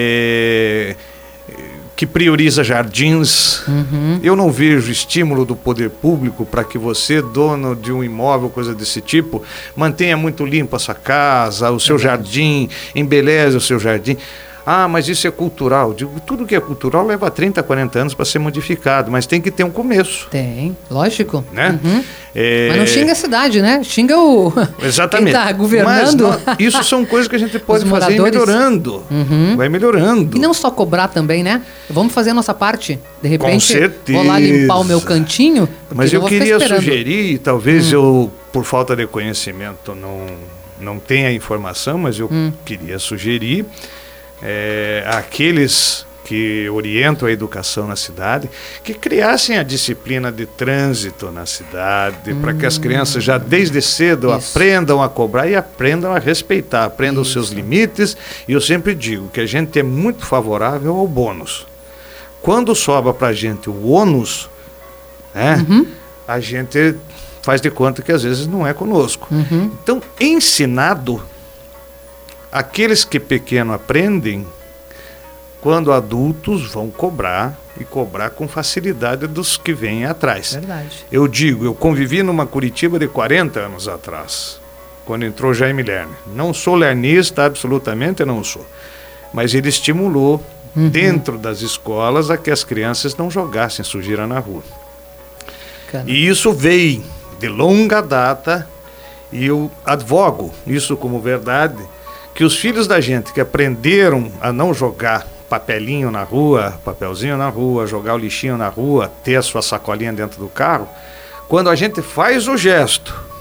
é, que prioriza jardins. Uhum. Eu não vejo estímulo do poder público para que você, dono de um imóvel, coisa desse tipo, mantenha muito limpa a sua casa, o seu Verdade. jardim, embeleze o seu jardim. Ah, mas isso é cultural. Digo, tudo que é cultural leva trinta, quarenta anos para ser modificado, mas tem que ter um começo. Tem, lógico. Né? Uhum. É... Mas não xinga a cidade, né? Xinga o... Exatamente. Quem tá governando. Mas não, isso são coisas que a gente pode Os fazer e ir moradores. melhorando. Uhum. Vai melhorando. E não só cobrar também, né? Vamos fazer a nossa parte. De repente, certeza. vou lá limpar o meu cantinho. porque Mas eu vou ficar queria esperando. sugerir, talvez Hum. eu, por falta de conhecimento, não, não tenha informação, mas eu Hum. queria sugerir é, àqueles que orientam a educação na cidade, que criassem a disciplina de trânsito na cidade, para que as crianças já desde cedo Isso. aprendam a cobrar e aprendam a respeitar, aprendam os seus Isso. limites. E eu sempre digo que a gente é muito favorável ao bônus. Quando sobra para a gente o ônus, né, Uhum. a gente faz de conta que às vezes não é conosco. Uhum. Então, ensinado, aqueles que pequeno aprendem, quando adultos vão cobrar, e cobrar com facilidade dos que vêm atrás. Verdade. Eu digo, eu convivi numa Curitiba de quarenta anos atrás, quando entrou Jaime Lerner. Não sou lernista, absolutamente não sou. Mas ele estimulou, Uhum. dentro das escolas, a que as crianças não jogassem sujeira na rua. Bacana. E isso veio de longa data, e eu advogo isso como verdade, que os filhos da gente que aprenderam a não jogar papelinho na rua, papelzinho na rua, jogar o lixinho na rua, ter a sua sacolinha dentro do carro, quando a gente faz o gesto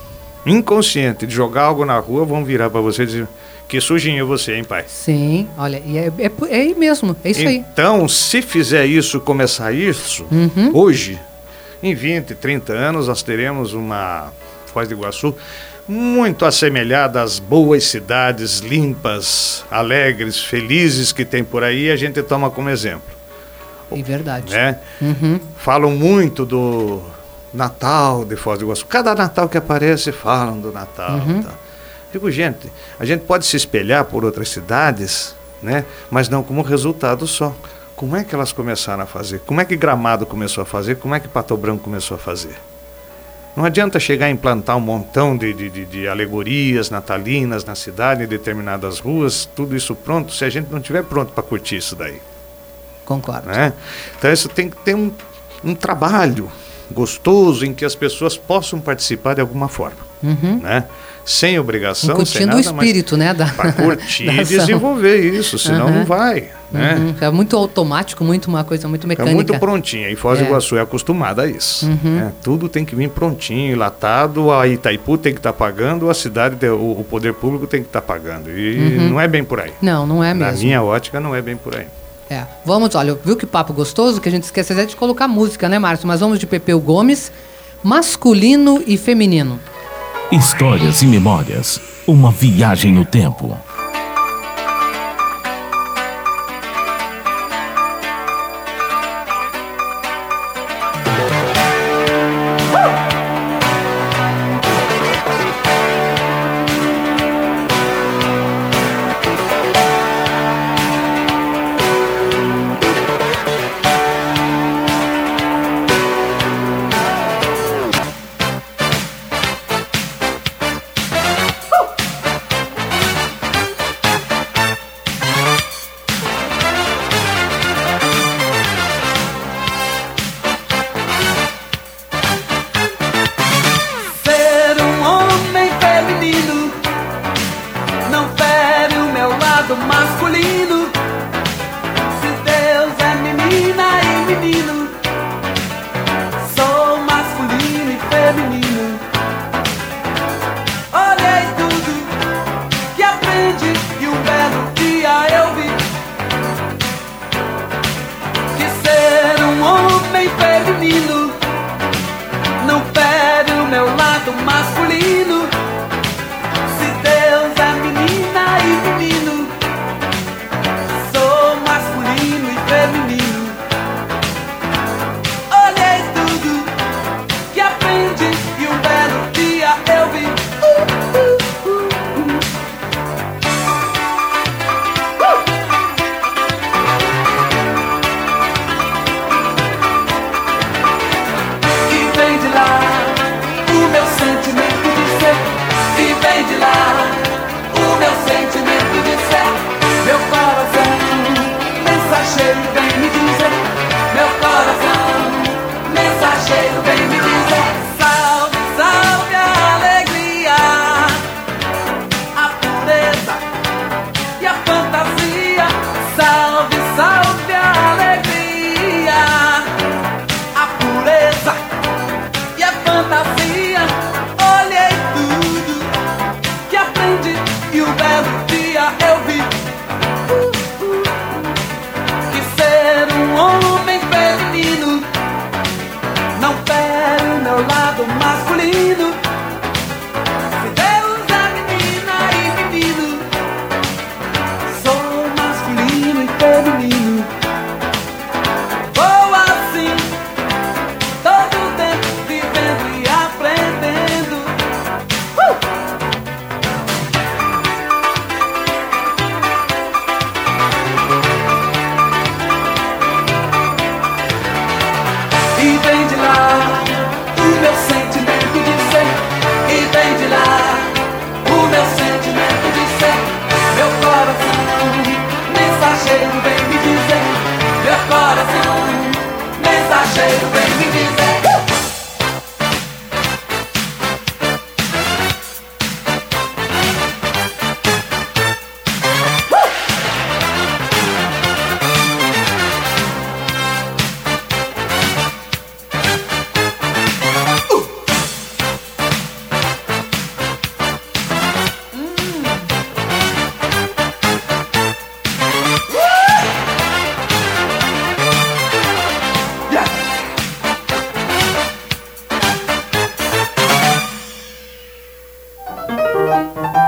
inconsciente, de jogar algo na rua, vão virar para você e dizer, que sujinho é você, hein, pai? Sim, olha, e é, é, é aí mesmo, é isso então, aí. Então, se fizer isso, começar isso, uhum. hoje, em vinte, trinta anos, nós teremos uma Foz do Iguaçu muito assemelhada às boas cidades, limpas, alegres, felizes que tem por aí, e a gente toma como exemplo. É verdade. Né? Uhum. Falam muito do Natal de Foz do Iguaçu. Cada Natal que aparece, falam do Natal. Uhum. Tá? Digo, gente, a gente pode se espelhar por outras cidades, né? Mas não como resultado só. Como é que elas começaram a fazer? Como é que Gramado começou a fazer? Como é que Pato Branco começou a fazer? Não adianta chegar a implantar um montão de, de, de, de alegorias natalinas na cidade, em determinadas ruas, tudo isso pronto, se a gente não estiver pronto para curtir isso daí. Concordo. Né? Então isso tem que ter um, um trabalho gostoso em que as pessoas possam participar de alguma forma. Uhum. Né? Sem obrigação, Curtindo sem nada, o espírito, né? Da, para curtir da e desenvolver isso, senão uhum. não vai. Né? Uhum. É muito automático, muito uma coisa muito mecânica. É muito prontinha, e Foz do é. Iguaçu é acostumada a isso. Uhum. Né? Tudo tem que vir prontinho, enlatado, a Itaipu tem que estar tá pagando, a cidade, o, o poder público tem que estar tá pagando. E uhum. não é bem por aí. Não, não é mesmo. Na minha ótica, não é bem por aí. É. Vamos, olha, viu que papo gostoso, que a gente esquece até de colocar música, né, Márcio? Mas vamos de Pepeu Gomes, masculino e feminino. Histórias e memórias. Uma viagem no tempo.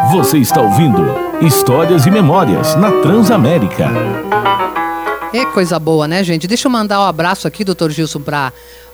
Você está ouvindo Histórias e Memórias na Transamérica. É coisa boa, né, gente? Deixa eu mandar um abraço aqui, doutor Gilson, para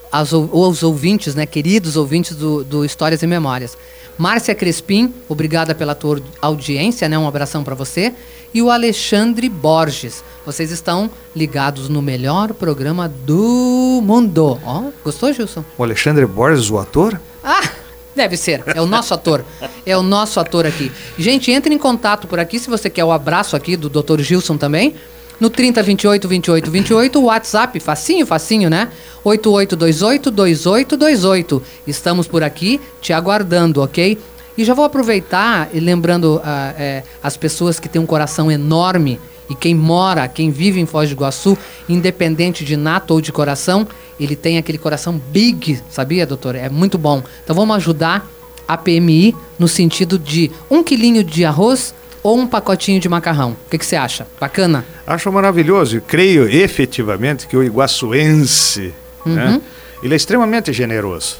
os ouvintes, né, queridos ouvintes do, do Histórias e Memórias. Márcia Crespim, obrigada pela tua audiência, né? Um abração para você. E o Alexandre Borges. Vocês estão ligados no melhor programa do mundo. Ó, oh, gostou, Gilson? O Alexandre Borges, o ator? Ah, deve ser. É o nosso ator. É o nosso ator aqui. Gente, entre em contato por aqui se você quer o abraço aqui do doutor Gilson também. No trinta, vinte e oito, vinte e oito, vinte e oito, o WhatsApp, facinho, facinho, né? oito oito dois oito, dois oito dois oito. Estamos por aqui te aguardando, ok? E já vou aproveitar, e lembrando uh, é, as pessoas que têm um coração enorme, e quem mora, quem vive em Foz do Iguaçu, independente de nato ou de coração, ele tem aquele coração big, sabia, doutor? É muito bom. Então vamos ajudar a P M I no sentido de um quilinho de arroz ou um pacotinho de macarrão. O que, que você acha? Bacana? Acho maravilhoso. Creio efetivamente que o iguaçuense, uhum. né, ele é extremamente generoso.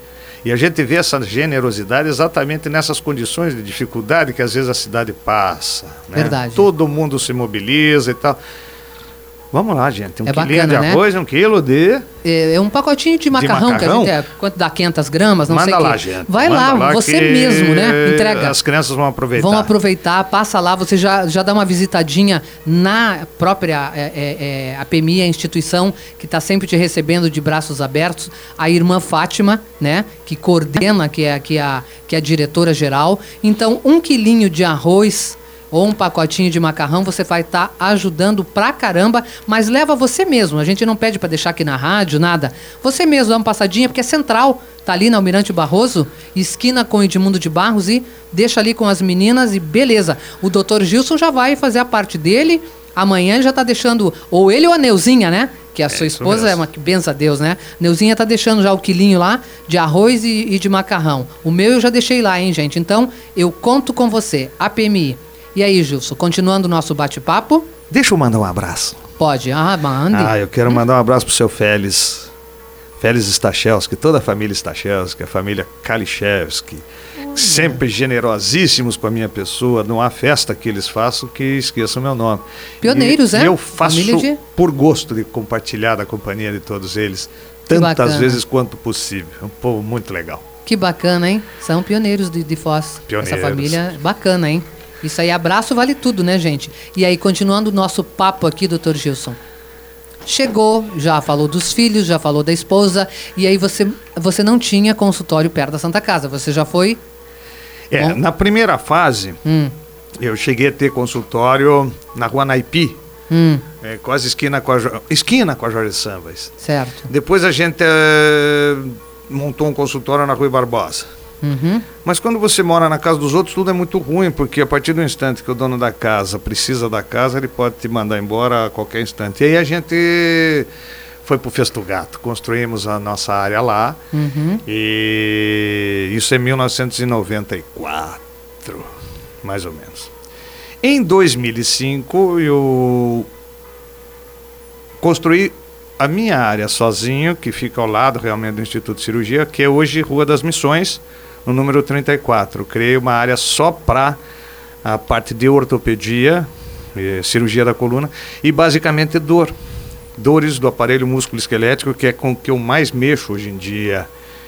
E a gente vê essa generosidade exatamente nessas condições de dificuldade que às vezes a cidade passa. Né? Verdade. Todo mundo se mobiliza e tal. Vamos lá, gente. Um é quilinho bacana, de arroz, né? um quilo de... É, é um pacotinho de macarrão, de macarrão? que a gente é, quanto dá quinhentas gramas, não Manda sei o lá, quê. gente. Vai Manda lá, lá você que mesmo, né? Entrega. As crianças vão aproveitar. Vão aproveitar, passa lá, você já, já dá uma visitadinha na própria é, é, é, a P M I, a instituição que está sempre te recebendo de braços abertos. A irmã Fátima, né? Que coordena, que é, que é, a, que é a diretora geral. Então, um quilinho de arroz ou um pacotinho de macarrão, você vai estar tá ajudando pra caramba, mas leva você mesmo. A gente não pede para deixar aqui na rádio, nada. Você mesmo dá uma passadinha, porque é central. Tá ali na Almirante Barroso, esquina com Edmundo de Barros, e deixa ali com as meninas e beleza. O doutor Gilson já vai fazer a parte dele. Amanhã já tá deixando, ou ele ou a Neuzinha, né? Que a sua é esposa é uma que benza a Deus, né? Neuzinha tá deixando já o quilinho lá de arroz e, e de macarrão. O meu eu já deixei lá, hein, gente? Então, eu conto com você, a P M I. E aí, Gilson, continuando o nosso bate-papo? Deixa eu mandar um abraço. Pode, ah, mande. Ah, eu quero hum. mandar um abraço pro seu Félix. Félix Stachewski, toda a família Stachewski, a família Kalichevski. Hum. Sempre generosíssimos com a minha pessoa. Não há festa que eles façam que esqueçam meu nome. Pioneiros, e, é? E eu faço de... por gosto de compartilhar da companhia de todos eles. Tantas vezes quanto possível. É um povo muito legal. Que bacana, hein? São pioneiros de, de Foz. Pioneiros. Essa família bacana, hein? Isso aí, abraço vale tudo, né, gente? E aí, continuando o nosso papo aqui, doutor Gilson. Chegou, já falou dos filhos, já falou da esposa, e aí você, você não tinha consultório perto da Santa Casa, você já foi... É, Bom? Na primeira fase, hum. eu cheguei a ter consultório na Rua Naipi, hum. é, quase esquina com, a, esquina com a Jorge Sambas. Certo. Depois a gente é, montou um consultório na Rua Barbosa. Uhum. Mas quando você mora na casa dos outros, tudo é muito ruim, porque a partir do instante que o dono da casa precisa da casa, ele pode te mandar embora a qualquer instante. E aí a gente foi pro Festugato, construímos a nossa área lá, uhum. e isso é mil novecentos e noventa e quatro, mais ou menos. Em dois mil e cinco, eu construí a minha área sozinho, que fica ao lado realmente do Instituto de Cirurgia, que é hoje Rua das Missões, no número trinta e quatro. Criei uma área só para a parte de ortopedia, eh, cirurgia da coluna, e basicamente dor. Dores do aparelho músculo-esquelético, que é com o que eu mais mexo hoje em dia.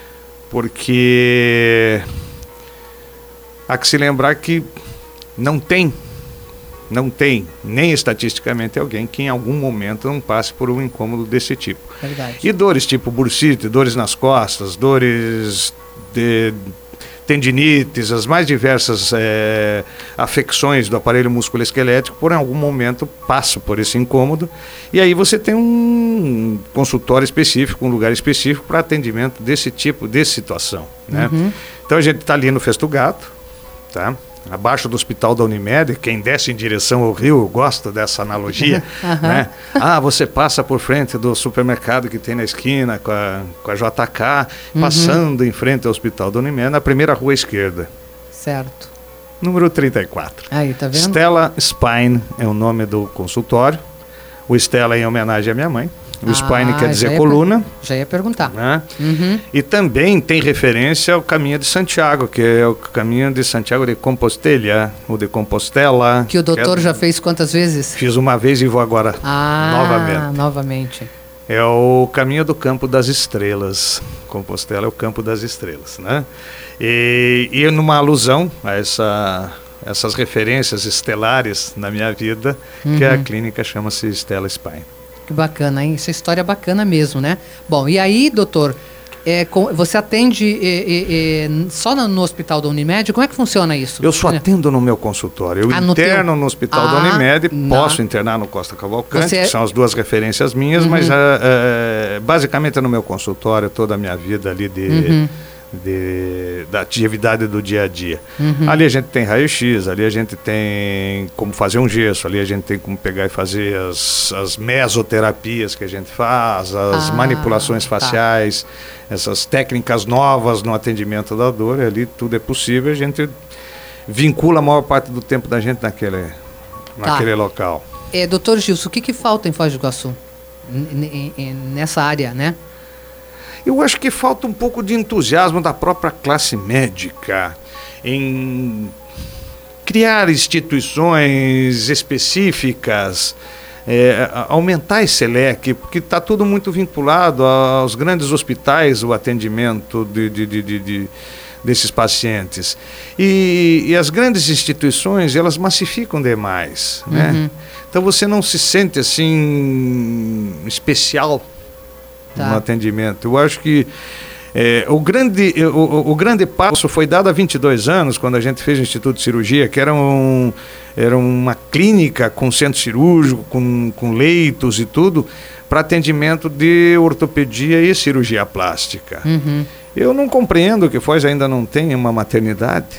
Porque há que se lembrar que não tem, não tem, nem estatisticamente, alguém que em algum momento não passe por um incômodo desse tipo. Verdade. E dores tipo bursite, dores nas costas, dores de tendinites, as mais diversas é, afecções do aparelho músculo-esquelético, por algum momento passam por esse incômodo, e aí você tem um consultório específico, um lugar específico para atendimento desse tipo de situação, né? Uhum. Então a gente está ali no Festugato, tá? Abaixo do hospital da Unimed, quem desce em direção ao Rio, eu gosto dessa analogia, uhum. né? Ah, você passa por frente do supermercado que tem na esquina com a, com a J K, uhum. passando em frente ao hospital da Unimed, na primeira rua esquerda. Certo. Número trinta e quatro. Aí, tá vendo? Stella Spine é o nome do consultório. O Stella é em homenagem à minha mãe. O ah, spine quer dizer já coluna. Per- já ia perguntar. Né? Uhum. E também tem referência ao caminho de Santiago, que é o caminho de Santiago de Compostela, ou de Compostela. Que o doutor que é... já fez quantas vezes? Fiz uma vez e vou agora ah, novamente. novamente. É o caminho do campo das estrelas. Compostela é o campo das estrelas, né? E, e numa alusão a essa, essas referências estelares na minha vida, uhum. que a clínica chama-se Stella Spine. Que bacana, hein? Essa história é bacana mesmo, né? Bom, e aí, doutor, é, com, você atende é, é, é, só no, no hospital da Unimed? Como é que funciona isso? Eu só atendo no meu consultório. Eu ah, interno no, teu... no hospital ah, da Unimed, não. Posso internar no Costa Cavalcante, você... que são as duas referências minhas, uhum. mas é, é, basicamente é no meu consultório toda a minha vida ali de... Uhum. De, da atividade do dia a dia. Uhum. Ali a gente tem raio-x, ali a gente tem como fazer um gesso, ali a gente tem como pegar e fazer as, as mesoterapias que a gente faz, as ah, manipulações faciais, tá. essas técnicas novas no atendimento da dor, ali tudo é possível, a gente vincula a maior parte do tempo da gente naquele, naquele tá. local. É, doutor Gilson, o que, que falta em Foz do Iguaçu? N- n- nessa área, né? Eu acho que falta um pouco de entusiasmo da própria classe médica em criar instituições específicas, é, aumentar esse leque, porque está tudo muito vinculado aos grandes hospitais, o atendimento de, de, de, de, de, desses pacientes. E, e as grandes instituições, elas massificam demais, uhum. né? Então você não se sente assim especial Tá. no atendimento. Eu acho que é, o, grande, o, o grande passo foi dado há vinte e dois anos, quando a gente fez o Instituto de Cirurgia, que era, um, era uma clínica com centro cirúrgico, com, com leitos e tudo, para atendimento de ortopedia e cirurgia plástica. Uhum. Eu não compreendo que Foz ainda não tenha uma maternidade,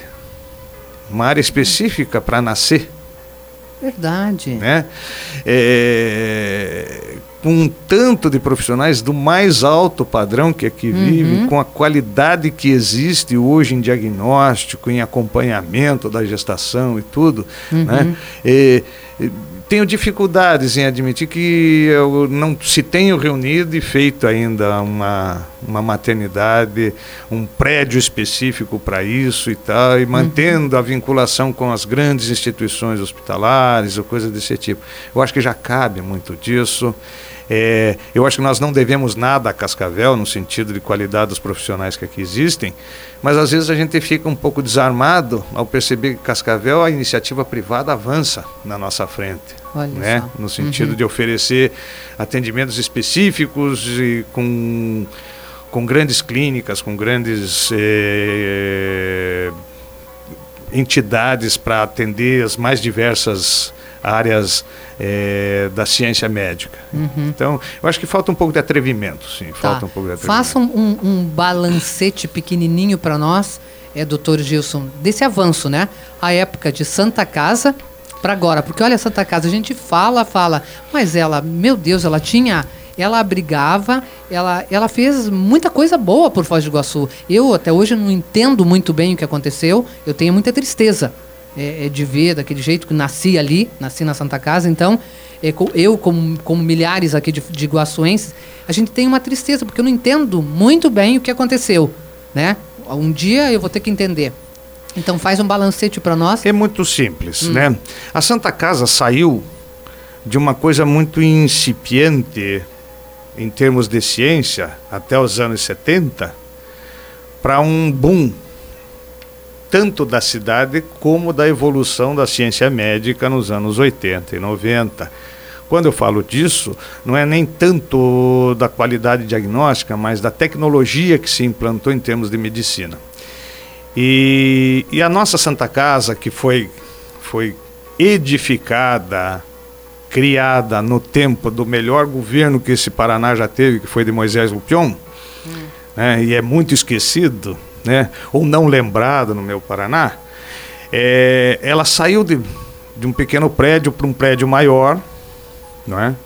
uma área específica para nascer. Verdade. Né? É, com um tanto de profissionais do mais alto padrão que aqui uhum. vivem, com a qualidade que existe hoje em diagnóstico, em acompanhamento da gestação e tudo, uhum. né? E, e, tenho dificuldades em admitir que eu não se tenho reunido e feito ainda uma, uma maternidade, um prédio específico para isso e tal, e mantendo uhum. a vinculação com as grandes instituições hospitalares ou coisa desse tipo. Eu acho que já cabe muito disso. É, eu acho que nós não devemos nada a Cascavel no sentido de qualidade dos profissionais que aqui existem, mas às vezes a gente fica um pouco desarmado ao perceber que Cascavel, a iniciativa privada avança na nossa frente, né? No sentido uhum. de oferecer atendimentos específicos e com, com grandes clínicas, com grandes é, entidades para atender as mais diversas áreas é, da ciência médica. Uhum. Então, eu acho que falta um pouco de atrevimento, sim. Tá. Falta um pouco de atrevimento. Faça um, um balancete pequenininho para nós, é, doutor Gilson, desse avanço, né? A época de Santa Casa para agora. Porque, olha, Santa Casa, a gente fala, fala, mas ela, meu Deus, ela tinha... Ela abrigava, ela, ela fez muita coisa boa por Foz do Iguaçu. Eu, até hoje, não entendo muito bem o que aconteceu. Eu tenho muita tristeza. É, é de ver daquele jeito que nasci ali, nasci na Santa Casa, então é, eu como, como milhares aqui de, de iguaçuenses, a gente tem uma tristeza, porque eu não entendo muito bem o que aconteceu, né? Um dia eu vou ter que entender. Então faz um balancete para nós. É muito simples, hum. né? A Santa Casa saiu de uma coisa muito incipiente em termos de ciência, até os anos setenta, para um boom tanto da cidade como da evolução da ciência médica nos anos oitenta e noventa. Quando eu falo disso, não é nem tanto da qualidade diagnóstica, mas da tecnologia que se implantou em termos de medicina. E, e a nossa Santa Casa, que foi, foi edificada, criada no tempo do melhor governo que esse Paraná já teve, que foi de Moisés Lupion, hum. né, e é muito esquecido, né, ou não lembrado no meu Paraná, é, ela saiu de, de um pequeno prédio para um prédio maior, não é?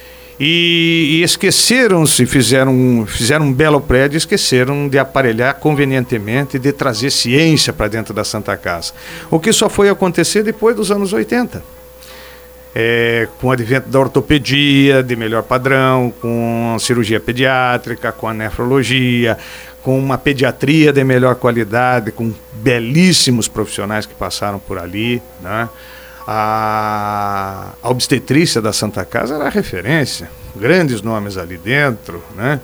E, e esqueceram-se, fizeram, fizeram um belo prédio, esqueceram de aparelhar convenientemente e de trazer ciência para dentro da Santa Casa. O que só foi acontecer depois dos anos oitenta. É, com o advento da ortopedia de melhor padrão, com a cirurgia pediátrica, com a nefrologia, com uma pediatria de melhor qualidade, com belíssimos profissionais que passaram por ali, né? A, a obstetrícia da Santa Casa era a referência, grandes nomes ali dentro, né?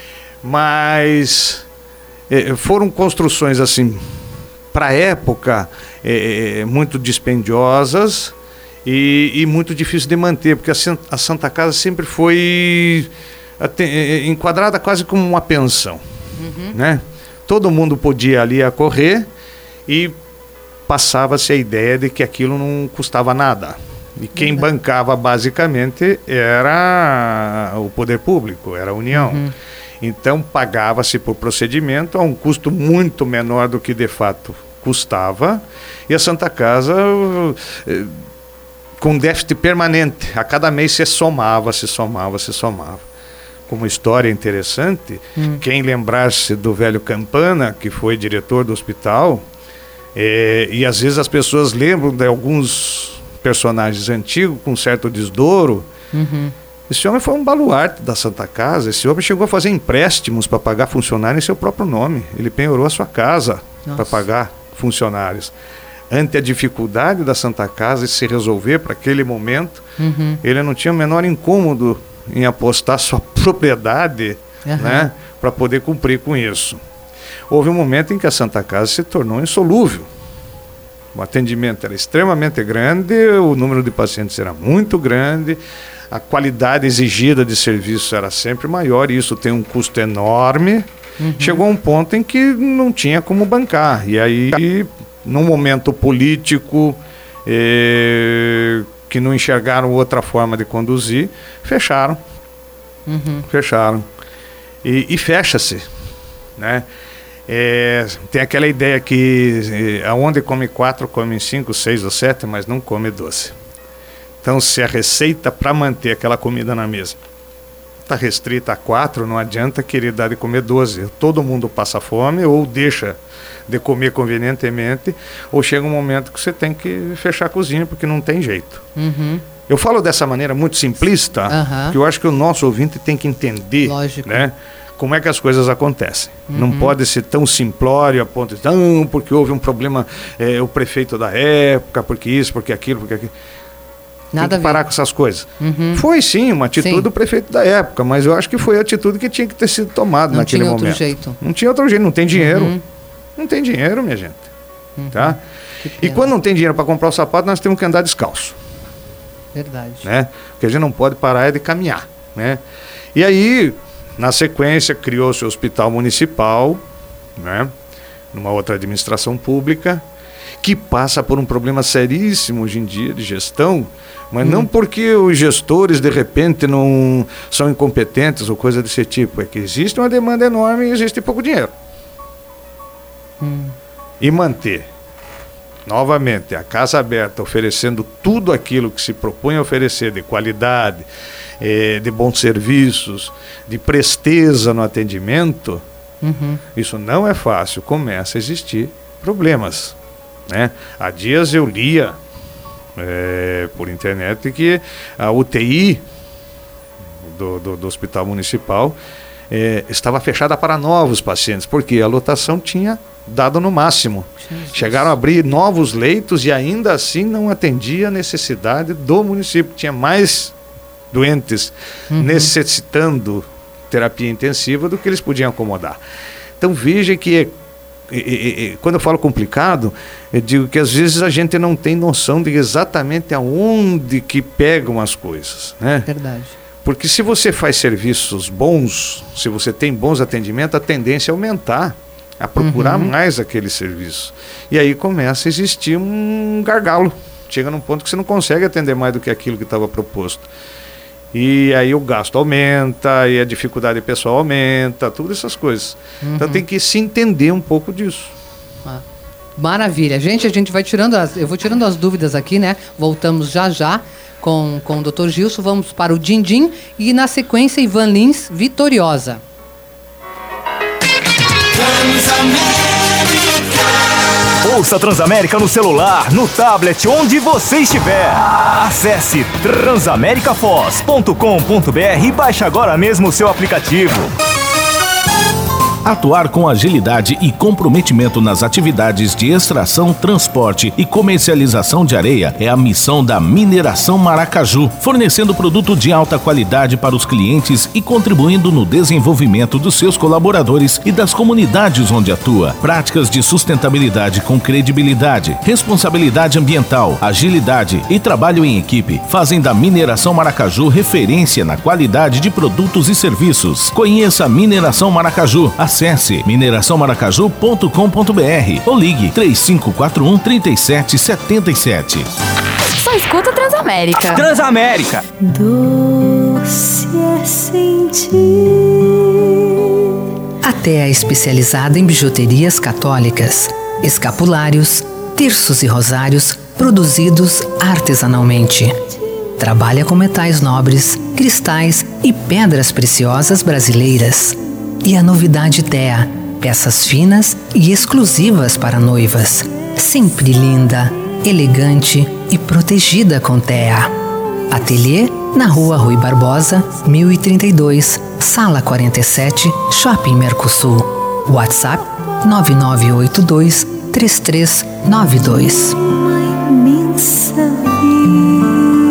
Mas é, foram construções assim, para a época, é, muito dispendiosas, E, e muito difícil de manter, porque a, a Santa Casa sempre foi até, enquadrada quase como uma pensão, uhum. né? Todo mundo podia ali a correr e passava-se a ideia de que aquilo não custava nada. E quem uhum. bancava basicamente era o poder público, era a União. Uhum. Então pagava-se por procedimento a um custo muito menor do que de fato custava, e a Santa Casa... Eh, com déficit permanente, a cada mês se somava, se somava, se somava. Como história interessante, hum. quem lembrar-se do velho Campana, que foi diretor do hospital, é, e às vezes as pessoas lembram de alguns personagens antigos com certo desdouro, uhum. esse homem foi um baluarte da Santa Casa, esse homem chegou a fazer empréstimos para pagar funcionários em seu próprio nome, ele penhorou a sua casa para pagar funcionários. Ante a dificuldade da Santa Casa de se resolver para aquele momento, uhum. ele não tinha o menor incômodo em apostar sua propriedade, uhum. né, para poder cumprir com isso. Houve um momento em que a Santa Casa se tornou insolúvel. O atendimento era extremamente grande, o número de pacientes era muito grande, a qualidade exigida de serviço era sempre maior, e isso tem um custo enorme. Uhum. Chegou a um ponto em que não tinha como bancar, e aí... num momento político eh, que não enxergaram outra forma de conduzir, fecharam. Uhum. Fecharam. E, e fecha-se, né? É, tem aquela ideia que eh, aonde come quatro, come cinco, seis ou sete, mas não come doze. Então, se a receita para manter aquela comida na mesa está restrita a quatro, não adianta querer dar de comer doze. Todo mundo passa fome ou deixa de comer convenientemente, ou chega um momento que você tem que fechar a cozinha, porque não tem jeito. Uhum. Eu falo dessa maneira muito simplista, uhum. que eu acho que o nosso ouvinte tem que entender, né, como é que as coisas acontecem. Uhum. Não pode ser tão simplório a ponto de, não, porque houve um problema, é, o prefeito da época, porque isso, porque aquilo, porque aquilo. Nada tem que parar com essas coisas. Uhum. Foi sim uma atitude sim. do prefeito da época, mas eu acho que foi a atitude que tinha que ter sido tomada não naquele momento. Não tinha outro jeito. Não tinha outro jeito, não tem dinheiro. Uhum. Não tem dinheiro, minha gente. Uhum. Tá? E quando não tem dinheiro para comprar o sapato, nós temos que andar descalço. Verdade. Né? Porque a gente não pode parar é de caminhar. Né? E aí, na sequência, criou-se o hospital municipal, né? Numa outra administração pública, que passa por um problema seríssimo hoje em dia de gestão, mas hum. não porque os gestores, de repente, não são incompetentes ou coisa desse tipo. É que existe uma demanda enorme e existe pouco dinheiro. Hum. E manter novamente a Casa Aberta oferecendo tudo aquilo que se propõe a oferecer de qualidade, eh, de bons serviços, de presteza no atendimento, uhum. isso não é fácil, começa a existir problemas, né? Há dias eu lia eh, por internet que a U T I do, do, do Hospital Municipal eh, estava fechada para novos pacientes, porque a lotação tinha dado no máximo. Jesus. Chegaram a abrir novos leitos e ainda assim não atendia a necessidade do município. Tinha mais doentes uhum. necessitando terapia intensiva do que eles podiam acomodar. Então veja que é, é, é, quando eu falo complicado, eu digo que às vezes a gente não tem noção de exatamente aonde que pegam as coisas, né? Verdade. Porque se você faz serviços bons, se você tem bons atendimentos, a tendência é aumentar, a procurar uhum. mais aquele serviço. E aí começa a existir um gargalo. Chega num ponto que você não consegue atender mais do que aquilo que estava proposto. E aí o gasto aumenta, e a dificuldade pessoal aumenta, todas essas coisas. Uhum. Então tem que se entender um pouco disso. Ah, maravilha. Gente, a gente vai tirando as... Eu vou tirando as dúvidas aqui, né? Voltamos já já com, com o doutor Gilson. Vamos para o Din-Din e na sequência Ivan Lins, Vitoriosa. Ouça Transamérica no celular, no tablet, onde você estiver. Acesse transamerica foz ponto com ponto br e baixe agora mesmo o seu aplicativo. Atuar com agilidade e comprometimento nas atividades de extração, transporte e comercialização de areia é a missão da Mineração Maracaju, fornecendo produto de alta qualidade para os clientes e contribuindo no desenvolvimento dos seus colaboradores e das comunidades onde atua. Práticas de sustentabilidade com credibilidade, responsabilidade ambiental, agilidade e trabalho em equipe fazem da Mineração Maracaju referência na qualidade de produtos e serviços. Conheça a Mineração Maracaju. Acesse mineração maracaju ponto com ponto br ou ligue três cinco quatro um, três sete sete sete. Só escuta Transamérica. Transamérica. Doce é sentir. Até a especializada em bijuterias católicas, escapulários, terços e rosários produzidos artesanalmente. Trabalha com metais nobres, cristais e pedras preciosas brasileiras. E a novidade T E A, peças finas e exclusivas para noivas. Sempre linda, elegante e protegida com T E A. Ateliê na Rua Rui Barbosa, mil e trinta e dois, Sala quarenta e sete, Shopping Mercosul. WhatsApp nove nove oito dois, três três nove dois. Uma imensa vida.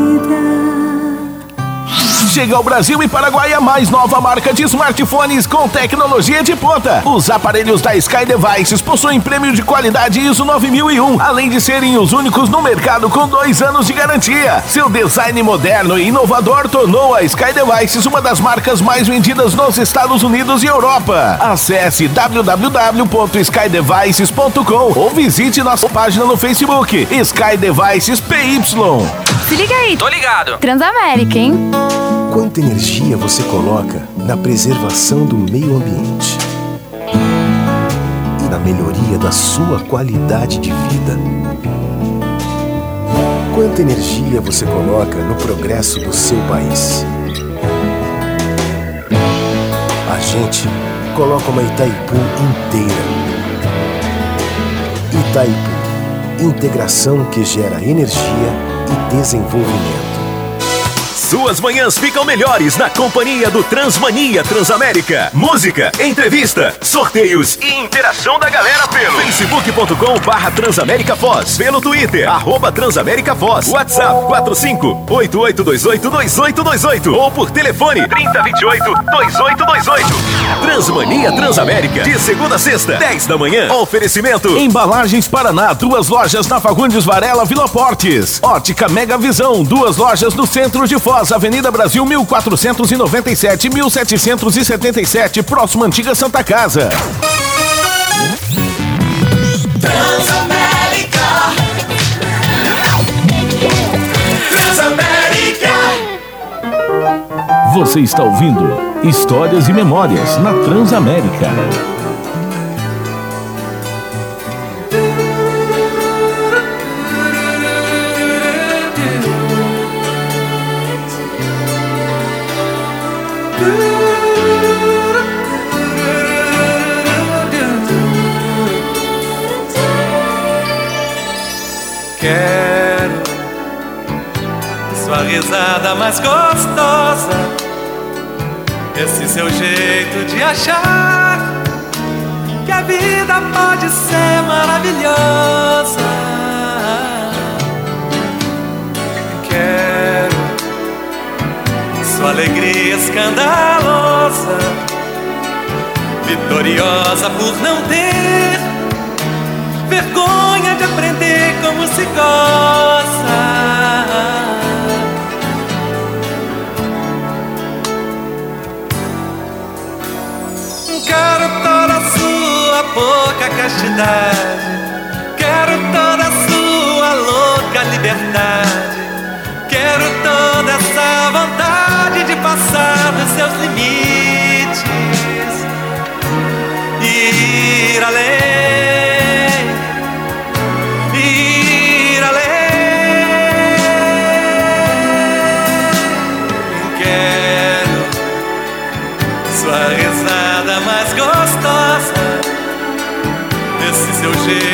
Chega ao Brasil e Paraguai a mais nova marca de smartphones com tecnologia de ponta. Os aparelhos da Sky Devices possuem prêmio de qualidade I S O nove mil e um, além de serem os únicos no mercado com dois anos de garantia. Seu design moderno e inovador tornou a Sky Devices uma das marcas mais vendidas nos Estados Unidos e Europa. Acesse w w w ponto sky devices ponto com ou visite nossa página no Facebook Sky Devices P Y. Se liga aí. Tô ligado. Transamérica, hein? Quanta energia você coloca na preservação do meio ambiente e na melhoria da sua qualidade de vida? Quanta energia você coloca no progresso do seu país? A gente coloca uma Itaipu inteira. Itaipu, integração que gera energia e desenvolvimento. Suas manhãs ficam melhores na companhia do Transmania Transamérica. Música, entrevista, sorteios e interação da galera pelo facebook ponto com barra Transamérica Foz, pelo Twitter, arroba Transamérica Foz, WhatsApp quatro cinco oito oito dois oito dois oito dois oito ou por telefone trinta, vinte e oito, vinte e oito vinte e oito. Transmania Transamérica, de segunda a sexta, dez da manhã. Oferecimento Embalagens Paraná, duas lojas na Fagundes Varela, Vila Portes. Ótica Mega Visão, duas lojas no centro de Foz, Avenida Brasil mil quatrocentos e noventa e sete, mil setecentos e setenta e sete, próximo Antiga Santa Casa. Transamérica. Transamérica. Você está ouvindo Histórias e Memórias na Transamérica. Quero sua risada mais gostosa, esse seu jeito de achar que a vida pode ser maravilhosa. Quero sua alegria escandalosa, vitoriosa por não ter vergonha de aprender como se goza. Quero toda a sua pouca castidade, quero toda a sua louca liberdade, quero toda essa vontade de passar dos seus limites e ir além. Mais gostosa, esse seu jeito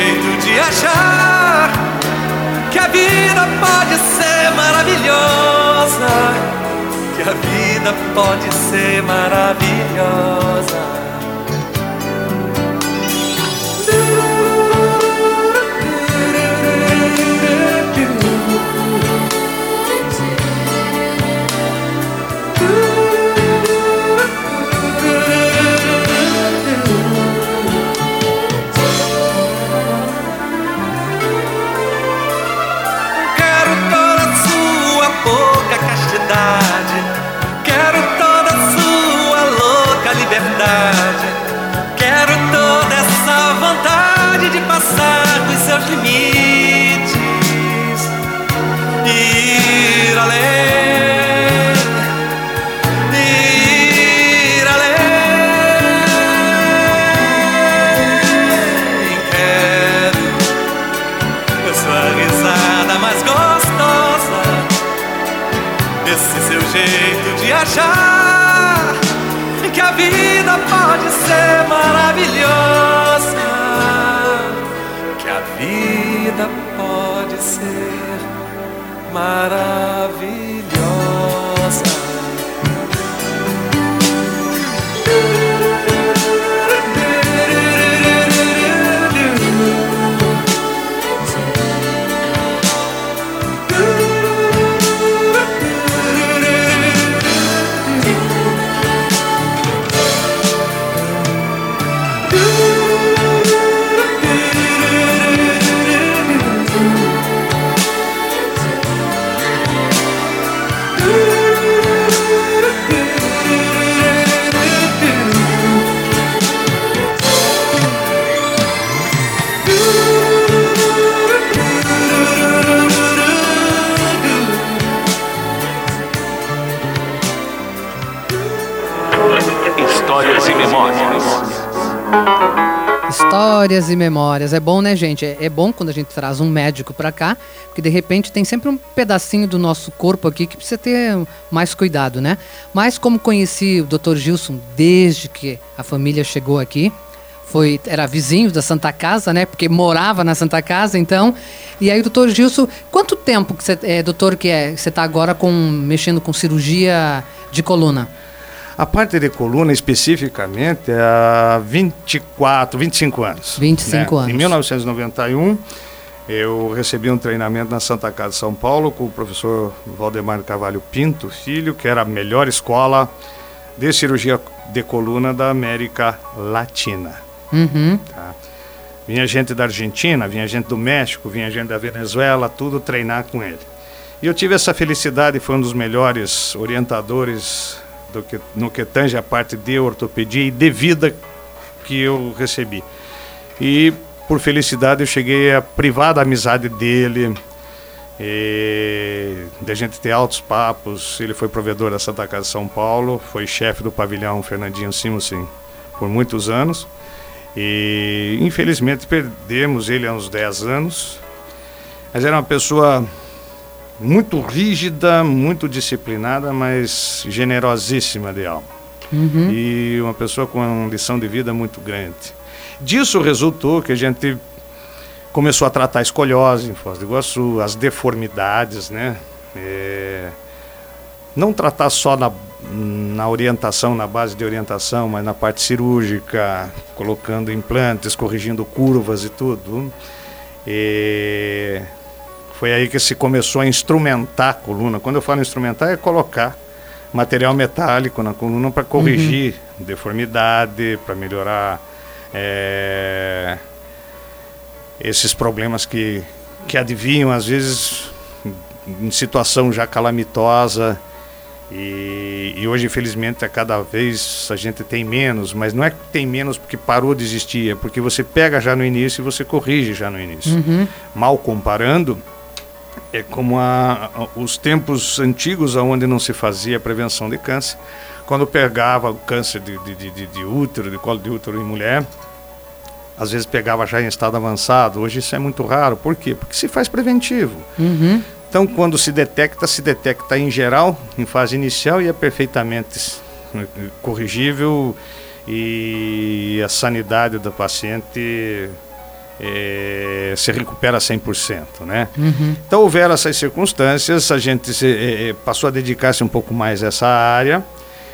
achar que a vida pode ser maravilhosa, que a vida pode ser maravilhosa. Quero toda sua louca liberdade. Quero toda essa vontade de passar dos seus limites e ir além, ir além. Quero a sua risada mais gostosa, esse seu jeito de achar que a vida pode ser maravilhosa, que a vida pode ser maravilhosa. Histórias e memórias. Histórias e memórias. É bom, né, gente? É, é bom quando a gente traz um médico pra cá, porque de repente tem sempre um pedacinho do nosso corpo aqui que precisa ter mais cuidado, né? Mas como conheci o doutor Gilson desde que a família chegou aqui, foi, era vizinho da Santa Casa, né? Porque morava na Santa Casa, então. E aí, doutor Gilson, quanto tempo que você é, doutor, que é, você está agora com, mexendo com cirurgia de coluna? A parte de coluna, especificamente, é há vinte e quatro, vinte e cinco anos. vinte e cinco né? anos. Em mil novecentos e noventa e um, eu recebi um treinamento na Santa Casa de São Paulo com o professor Valdemar Carvalho Pinto, filho, que era a melhor escola de cirurgia de coluna da América Latina. Uhum. Tá? Vinha gente da Argentina, vinha gente do México, vinha gente da Venezuela, tudo treinar com ele. E eu tive essa felicidade, foi um dos melhores orientadores do que, no que tange a parte de ortopedia e de vida que eu recebi. E, por felicidade, eu cheguei a privar da amizade dele, e de a gente ter altos papos. Ele foi provedor da Santa Casa de São Paulo, foi chefe do pavilhão Fernandinho Simonsen por muitos anos. E, infelizmente, perdemos ele há uns dez anos. Mas era uma pessoa muito rígida, muito disciplinada, mas generosíssima de alma. Uhum. E uma pessoa com uma lição de vida muito grande. Disso resultou que a gente começou a tratar a escoliose em Foz do Iguaçu, as deformidades, né? É, não tratar só na, na orientação, na base de orientação, mas na parte cirúrgica, colocando implantes, corrigindo curvas e tudo. E foi aí que se começou a instrumentar a coluna. Quando eu falo instrumentar, é colocar material metálico na coluna para corrigir uhum. deformidade, para melhorar é, esses problemas que, que adivinham, às vezes, em situação já calamitosa. E, e hoje, infelizmente, a cada vez a gente tem menos, mas não é que tem menos porque parou de existir, é porque você pega já no início e você corrige já no início. Uhum. Mal comparando, é como a, a, os tempos antigos onde não se fazia prevenção de câncer. Quando pegava o câncer de, de, de, de útero, de colo de útero em mulher, às vezes pegava já em estado avançado. Hoje isso é muito raro. Por quê? Porque se faz preventivo. Uhum. Então, quando se detecta, se detecta em geral, em fase inicial, e é perfeitamente corrigível, e a sanidade do paciente é, se recupera cem por cento, né? Uhum. Então houveram essas circunstâncias, a gente se, é, passou a dedicar-se um pouco mais a essa área,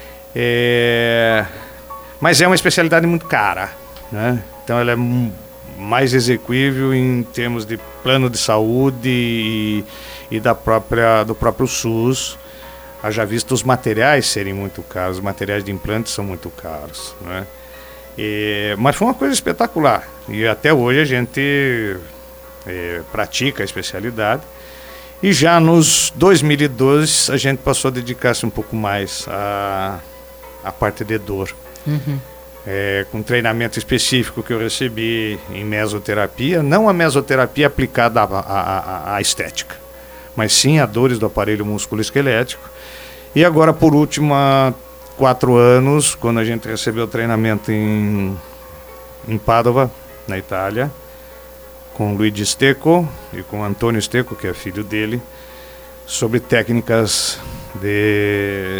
é, mas é uma especialidade muito cara, né? Então ela é m- mais exequível em termos de plano de saúde e, e da própria, do próprio SUS. Haja visto os materiais serem muito caros, os materiais de implantes são muito caros, né? E, mas foi uma coisa espetacular e até hoje a gente é, pratica a especialidade. E já nos dois mil e doze a gente passou a dedicar-se um pouco mais à, à parte de dor. Uhum. É, com treinamento específico que eu recebi em mesoterapia, não a mesoterapia aplicada à, à, à estética, mas sim a dores do aparelho musculoesquelético. E agora, por último, há quatro anos, quando a gente recebeu treinamento em, em Padova, na Itália, com Luigi Stecco e com Antônio Stecco, que é filho dele, sobre técnicas de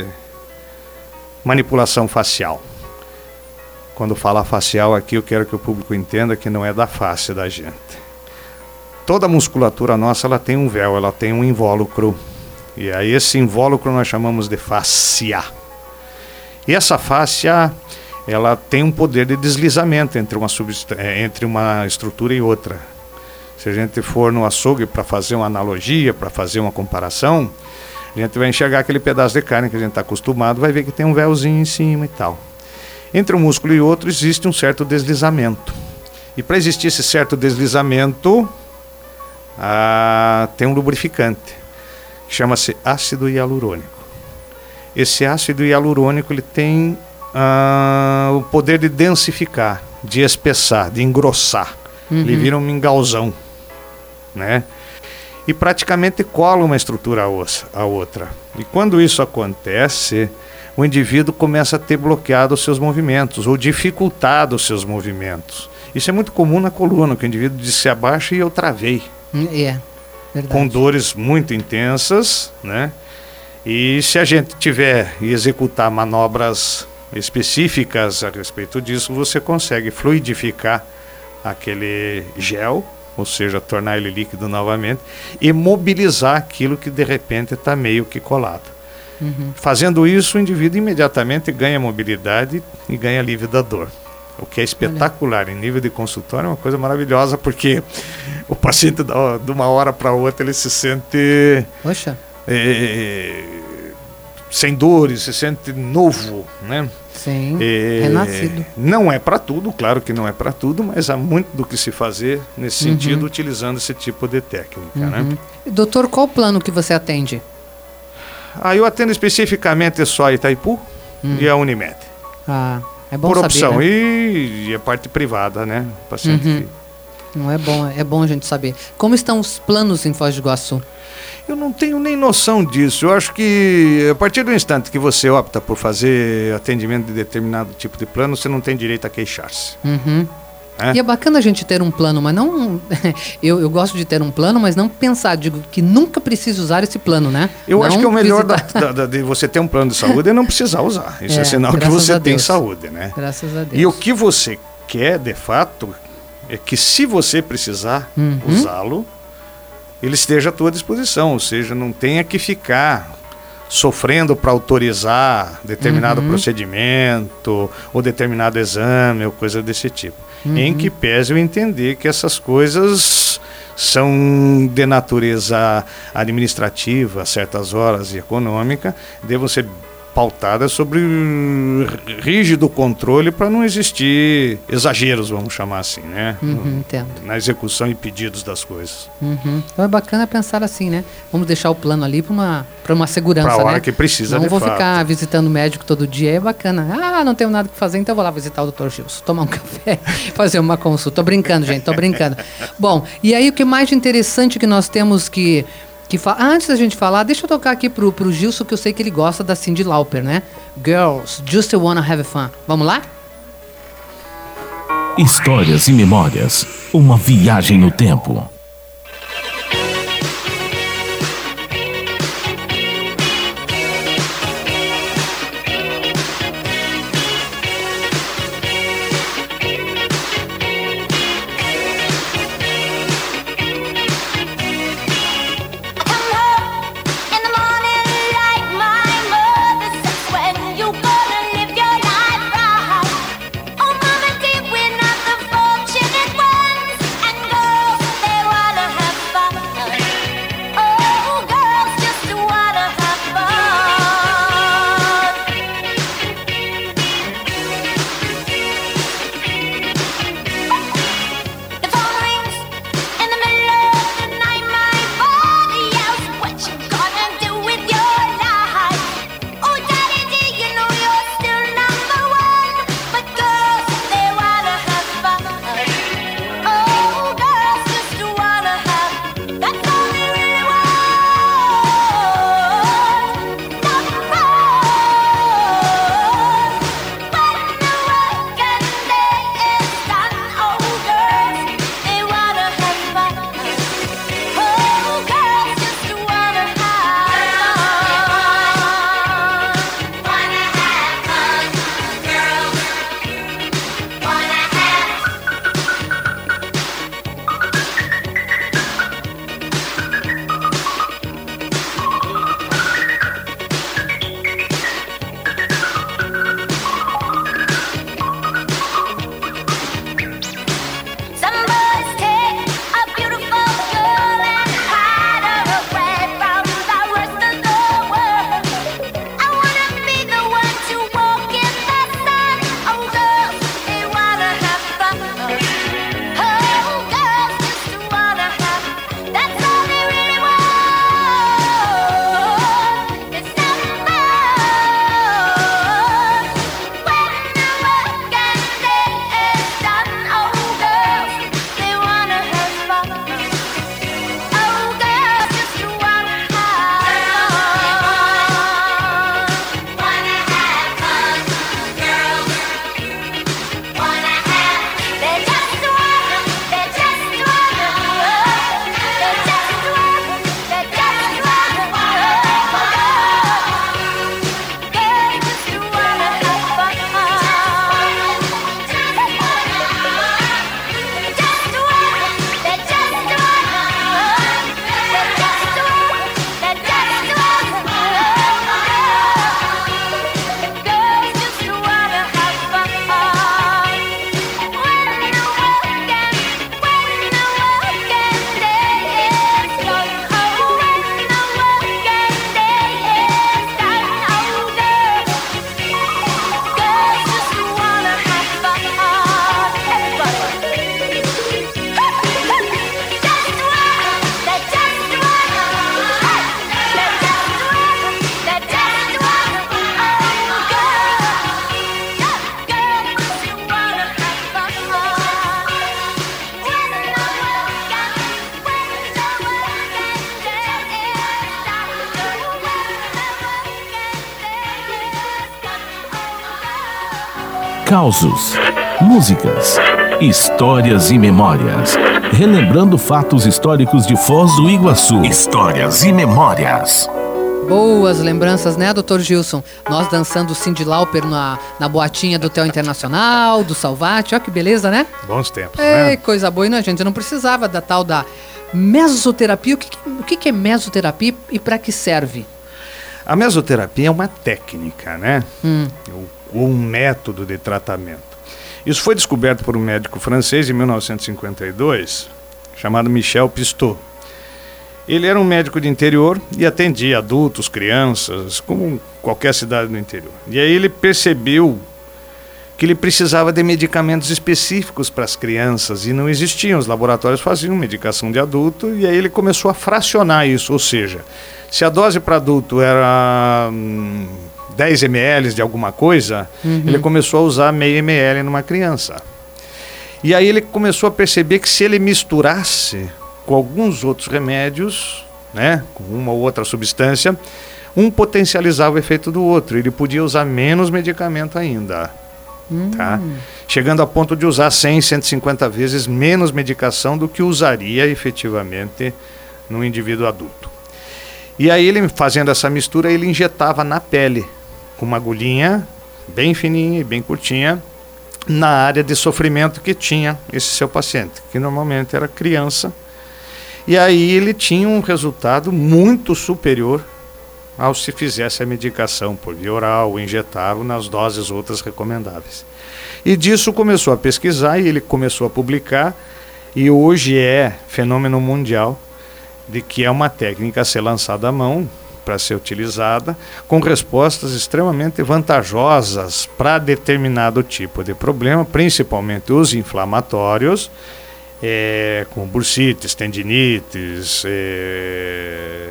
manipulação facial. Quando fala facial aqui, eu quero que o público entenda que não é da face da gente. Toda a musculatura nossa, ela tem um véu, ela tem um invólucro. E aí esse invólucro nós chamamos de fáscia. E essa fáscia, ela tem um poder de deslizamento entre uma, subst- entre uma estrutura e outra. Se a gente for no açougue para fazer uma analogia, para fazer uma comparação, a gente vai enxergar aquele pedaço de carne que a gente está acostumado, vai ver que tem um véuzinho em cima e tal. Entre um músculo e outro existe um certo deslizamento. E para existir esse certo deslizamento, ah, tem um lubrificante, que chama-se ácido hialurônico. Esse ácido hialurônico ele tem ah, o poder de densificar, de espessar, de engrossar. Uhum. Ele vira um mingauzão, né? E praticamente cola uma estrutura a outra. E quando isso acontece, o indivíduo começa a ter bloqueado os seus movimentos, ou dificultado os seus movimentos. Isso é muito comum na coluna, que o indivíduo diz: se abaixa e eu travei. É, verdade. Com dores muito intensas, né? E se a gente tiver e executar manobras específicas a respeito disso, você consegue fluidificar aquele gel, ou seja, tornar ele líquido novamente, e mobilizar aquilo que de repente está meio que colado. Uhum. Fazendo isso, o indivíduo imediatamente ganha mobilidade e ganha alívio da dor. O que é espetacular. Olha. Em nível de consultório é uma coisa maravilhosa, porque o paciente, de uma hora para outra, ele se sente é, sem dores, se sente novo, né? Sim, é, renascido. Não é para tudo, claro que não é para tudo, mas há muito do que se fazer nesse uhum. sentido, utilizando esse tipo de técnica. Uhum. Né? Doutor, qual o plano que você atende? Ah, eu atendo especificamente só a Itaipu hum. e a Unimed. Ah, é bom Por saber, opção. né? E, e a parte privada, né? O paciente uhum. que... Não é bom, é bom a gente saber. Como estão os planos em Foz do Iguaçu? Eu não tenho nem noção disso. Eu acho que a partir do instante que você opta por fazer atendimento de determinado tipo de plano, você não tem direito a queixar-se. Uhum. É? E é bacana a gente ter um plano, mas não... eu, eu gosto de ter um plano, mas não pensar, digo, que nunca precisa usar esse plano, né? Eu não acho que é o melhor da, visitar... da, de você ter um plano de saúde é não precisar usar. Isso é, é sinal que você tem saúde, né? Graças a Deus. E o que você quer, de fato, é que se você precisar uhum. usá-lo, ele esteja à tua disposição, ou seja, não tenha que ficar sofrendo para autorizar determinado uhum. procedimento ou determinado exame ou coisa desse tipo. Uhum. Em que pese eu entender que essas coisas são de natureza administrativa, a certas horas, e econômica, devam ser pautadas sobre rígido controle para não existir exageros, vamos chamar assim, né? Uhum, entendo. Na execução e pedidos das coisas. Uhum. Então é bacana pensar assim, né? Vamos deixar o plano ali para uma, para uma segurança, pra hora né? que precisa, não de vou fato. ficar visitando o médico todo dia, é bacana. Ah, não tenho nada que fazer, então eu vou lá visitar o doutor Gilson, tomar um café, fazer uma consulta. Tô brincando, gente, tô brincando. Bom, e aí o que mais interessante que nós temos que... Que fa... Antes da gente falar, deixa eu tocar aqui pro, pro Gilson, que eu sei que ele gosta da Cyndi Lauper, né? Girls, Just Wanna Have Fun. Vamos lá? Histórias e memórias. Uma viagem no tempo. Causos, músicas, histórias e memórias. Relembrando fatos históricos de Foz do Iguaçu. Histórias e memórias. Boas lembranças, né, doutor Gilson? Nós dançando Cyndi Lauper na, na boatinha do Hotel Internacional, do Salvati. Olha que beleza, né? Bons tempos, Ei, né? coisa boa. E não, a gente não precisava da tal da mesoterapia. O que, o que é mesoterapia e para que serve? A mesoterapia é uma técnica, né? Hum. Ou um método de tratamento. Isso foi descoberto por um médico francês em mil novecentos e cinquenta e dois, chamado Michel Pistot. Ele era um médico de interior e atendia adultos, crianças, como qualquer cidade do interior. E aí ele percebeu que ele precisava de medicamentos específicos para as crianças e não existiam. Os laboratórios faziam medicação de adulto e aí ele começou a fracionar isso, ou seja, se a dose para adulto era hum, dez mililitros de alguma coisa, uhum. ele começou a usar meio mililitro numa criança. E aí ele começou a perceber que se ele misturasse com alguns outros remédios, né, com uma ou outra substância, um potencializava o efeito do outro. Ele podia usar menos medicamento ainda. Hum. Tá? Chegando a ponto de usar cem, cento e cinquenta vezes menos medicação do que usaria efetivamente no indivíduo adulto. E aí ele, fazendo essa mistura, ele injetava na pele, com uma agulhinha bem fininha e bem curtinha, na área de sofrimento que tinha esse seu paciente, que normalmente era criança. E aí ele tinha um resultado muito superior ao se fizesse a medicação por via oral ou injetável nas doses outras recomendáveis. E disso começou a pesquisar e ele começou a publicar, e hoje é fenômeno mundial de que é uma técnica a ser lançada à mão para ser utilizada, com respostas extremamente vantajosas para determinado tipo de problema, principalmente os inflamatórios, É, com bursites, tendinites, é,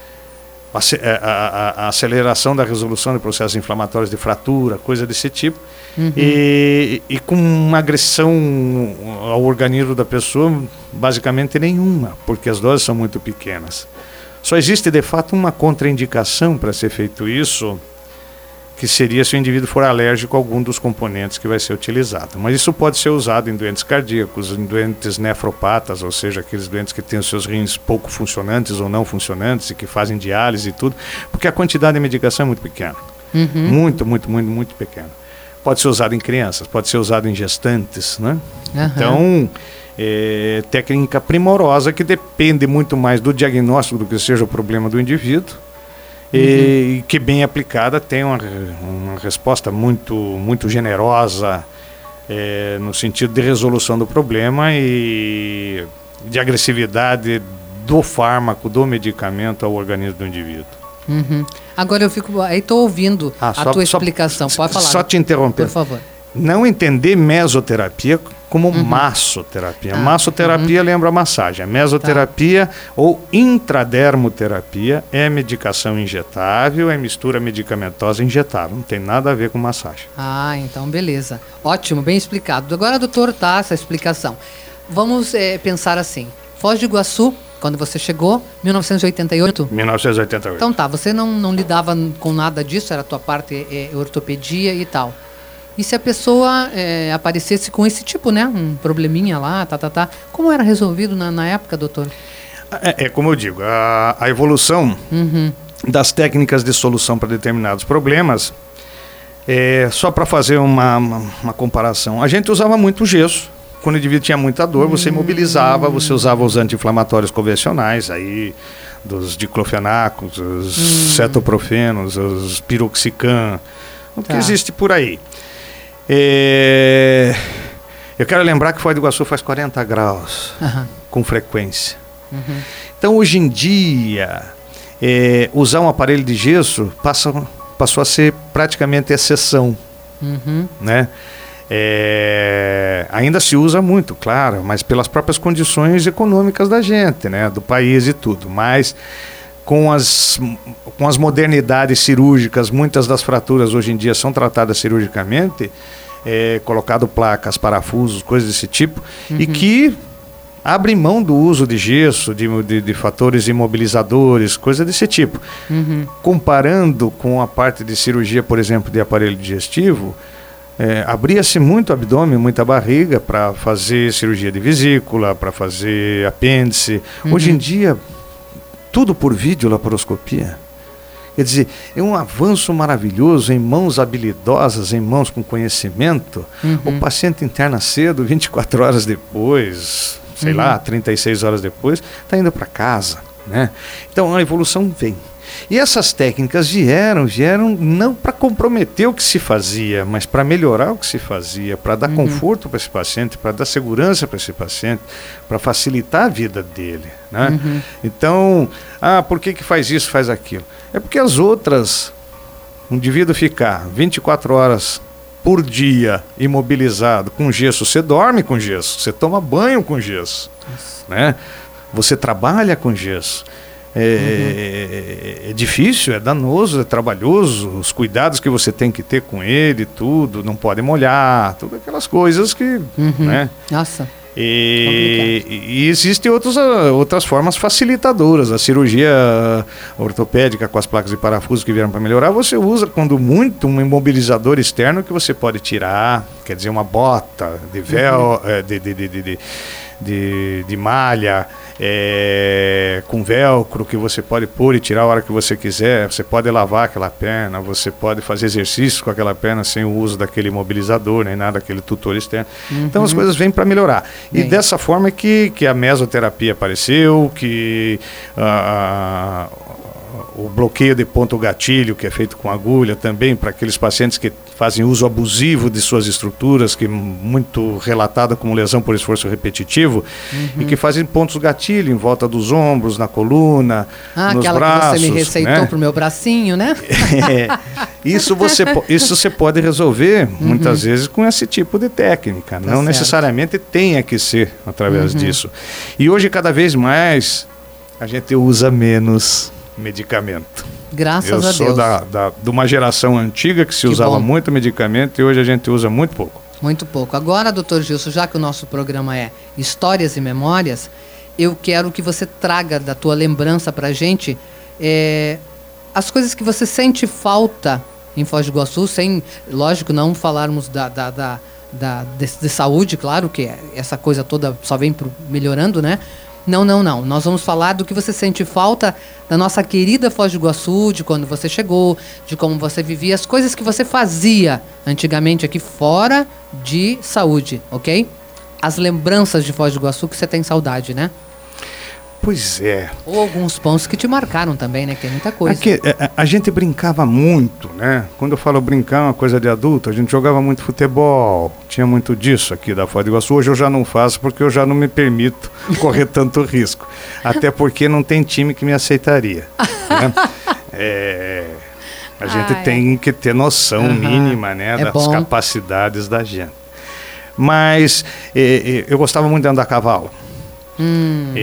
a, a, a aceleração da resolução de processos inflamatórios de fratura, coisa desse tipo, uhum. e, e com uma agressão ao organismo da pessoa basicamente nenhuma, porque as doses são muito pequenas. Só existe de fato uma contraindicação para ser feito isso, que seria se o indivíduo for alérgico a algum dos componentes que vai ser utilizado. Mas isso pode ser usado em doentes cardíacos, em doentes nefropatas, ou seja, aqueles doentes que têm os seus rins pouco funcionantes ou não funcionantes e que fazem diálise e tudo, porque a quantidade de medicação é muito pequena. Uhum. Muito, muito, muito, muito pequena. Pode ser usado em crianças, pode ser usado em gestantes, né? Uhum. Então, é técnica primorosa que depende muito mais do diagnóstico do que seja o problema do indivíduo. E uhum. que bem aplicada tem uma, uma resposta muito, muito generosa é, no sentido de resolução do problema e de agressividade do fármaco, do medicamento ao organismo do indivíduo. Uhum. Agora eu fico, aí estou ouvindo ah, a só, tua só, explicação, pode falar. Só te interromper. Por favor. Não entender mesoterapia como uhum. massoterapia. Ah, massoterapia uhum. lembra massagem. A mesoterapia tá. ou intradermoterapia é medicação injetável, é mistura medicamentosa injetável. Não tem nada a ver com massagem. Ah, então beleza. Ótimo, bem explicado. Agora, doutor, tá essa explicação. Vamos é, pensar assim. Foz do Iguaçu, quando você chegou, mil novecentos e oitenta e oito? mil novecentos e oitenta e oito. Então tá, você não, não lidava com nada disso, era a tua parte é, ortopedia e tal. E se a pessoa é, aparecesse com esse tipo, né? Um probleminha lá, tá, tá, tá. Como era resolvido na, na época, doutor? É, é como eu digo, a, a evolução uhum. das técnicas de solução para determinados problemas, é, só para fazer uma, uma, uma comparação, a gente usava muito gesso. Quando o indivíduo tinha muita dor, você hum. imobilizava, você usava os anti-inflamatórios convencionais, aí, dos diclofenacos, os hum. cetoprofenos, os piroxicam, o que tá. existe por aí. É... Eu quero lembrar que Foz do Iguaçu faz quarenta graus uhum. com frequência. Uhum. Então, hoje em dia, é, usar um aparelho de gesso passa, passou a ser praticamente exceção. Uhum. Né? É, ainda se usa muito, claro, mas pelas próprias condições econômicas da gente, né, do país e tudo. Mas com as, com as modernidades cirúrgicas, muitas das fraturas hoje em dia são tratadas cirurgicamente, é, colocado placas, parafusos, coisas desse tipo, uhum. e que abrem mão do uso de gesso, de, de, de fatores imobilizadores, coisas desse tipo. Uhum. Comparando com a parte de cirurgia, por exemplo, de aparelho digestivo, É, abria-se muito o abdômen, muita barriga para fazer cirurgia de vesícula, para fazer apêndice. Uhum. Hoje em dia, tudo por videolaparoscopia. Quer dizer, é um avanço maravilhoso em mãos habilidosas, em mãos com conhecimento. Uhum. O paciente interna cedo, vinte e quatro horas depois, sei uhum. lá, trinta e seis horas depois, está indo para casa, né? Então a evolução vem. E essas técnicas vieram, vieram não para comprometer o que se fazia, mas para melhorar o que se fazia, para dar uhum. conforto para esse paciente, para dar segurança para esse paciente, para facilitar a vida dele, né? Uhum. Então, ah, por que que faz isso, faz aquilo? É porque as outras, um indivíduo ficar vinte e quatro horas por dia imobilizado com gesso, você dorme com gesso, você toma banho com gesso, né? Você trabalha com gesso. É, uhum. é, é difícil, é danoso, é trabalhoso, os cuidados que você tem que ter com ele, tudo, não pode molhar, todas aquelas coisas que, uhum. né? Nossa. E, e existem outros, outras formas facilitadoras. A cirurgia ortopédica com as placas de parafuso que vieram para melhorar, você usa quando muito um imobilizador externo que você pode tirar, quer dizer, uma bota de véu, uhum. de, de, de, de, de, de malha, é, com velcro que você pode pôr e tirar a hora que você quiser. Você pode lavar aquela perna, você pode fazer exercício com aquela perna sem o uso daquele imobilizador, nem nada, daquele tutor externo. Uhum. Então as coisas vêm para melhorar. Bem. E dessa forma que, que a mesoterapia apareceu, que a, o bloqueio de ponto gatilho, que é feito com agulha também, para aqueles pacientes que fazem uso abusivo de suas estruturas, que muito relatada como lesão por esforço repetitivo, uhum. e que fazem pontos gatilho em volta dos ombros, na coluna, ah, nos braços. Que você me receitou, né? Pro meu bracinho, né? É, isso, você, isso você pode resolver, uhum. muitas vezes, com esse tipo de técnica. Tá Não certo. necessariamente tenha que ser através uhum. disso. E hoje, cada vez mais, a gente usa menos medicamento. Graças Eu a Deus. Eu sou da, da, de uma geração antiga que se que usava bom. muito medicamento e hoje a gente usa muito pouco. Muito pouco. Agora, doutor Gilson, já que o nosso programa é Histórias e Memórias, eu quero que você traga da tua lembrança pra gente é, as coisas que você sente falta em Foz do Iguaçu, sem, lógico, não falarmos da, da, da, da de, de saúde, claro que essa coisa toda só vem pro, melhorando, né? Não, não, não. Nós vamos falar do que você sente falta da nossa querida Foz do Iguaçu, de quando você chegou, de como você vivia, as coisas que você fazia antigamente aqui fora de saúde, ok? As lembranças de Foz do Iguaçu que você tem saudade, né? Pois é. Ou alguns pontos que te marcaram também, né? Que é muita coisa. Aqui, a, a gente brincava muito, né? Quando eu falo brincar, é uma coisa de adulto, a gente jogava muito futebol, tinha muito disso aqui da Foz do Iguaçu. Hoje eu já não faço porque eu já não me permito correr tanto risco. Até porque não tem time que me aceitaria. Né? É, a gente Ai. tem que ter noção uhum. mínima, né? É das bom. capacidades da gente. Mas é, é, eu gostava muito de andar a cavalo. Hum.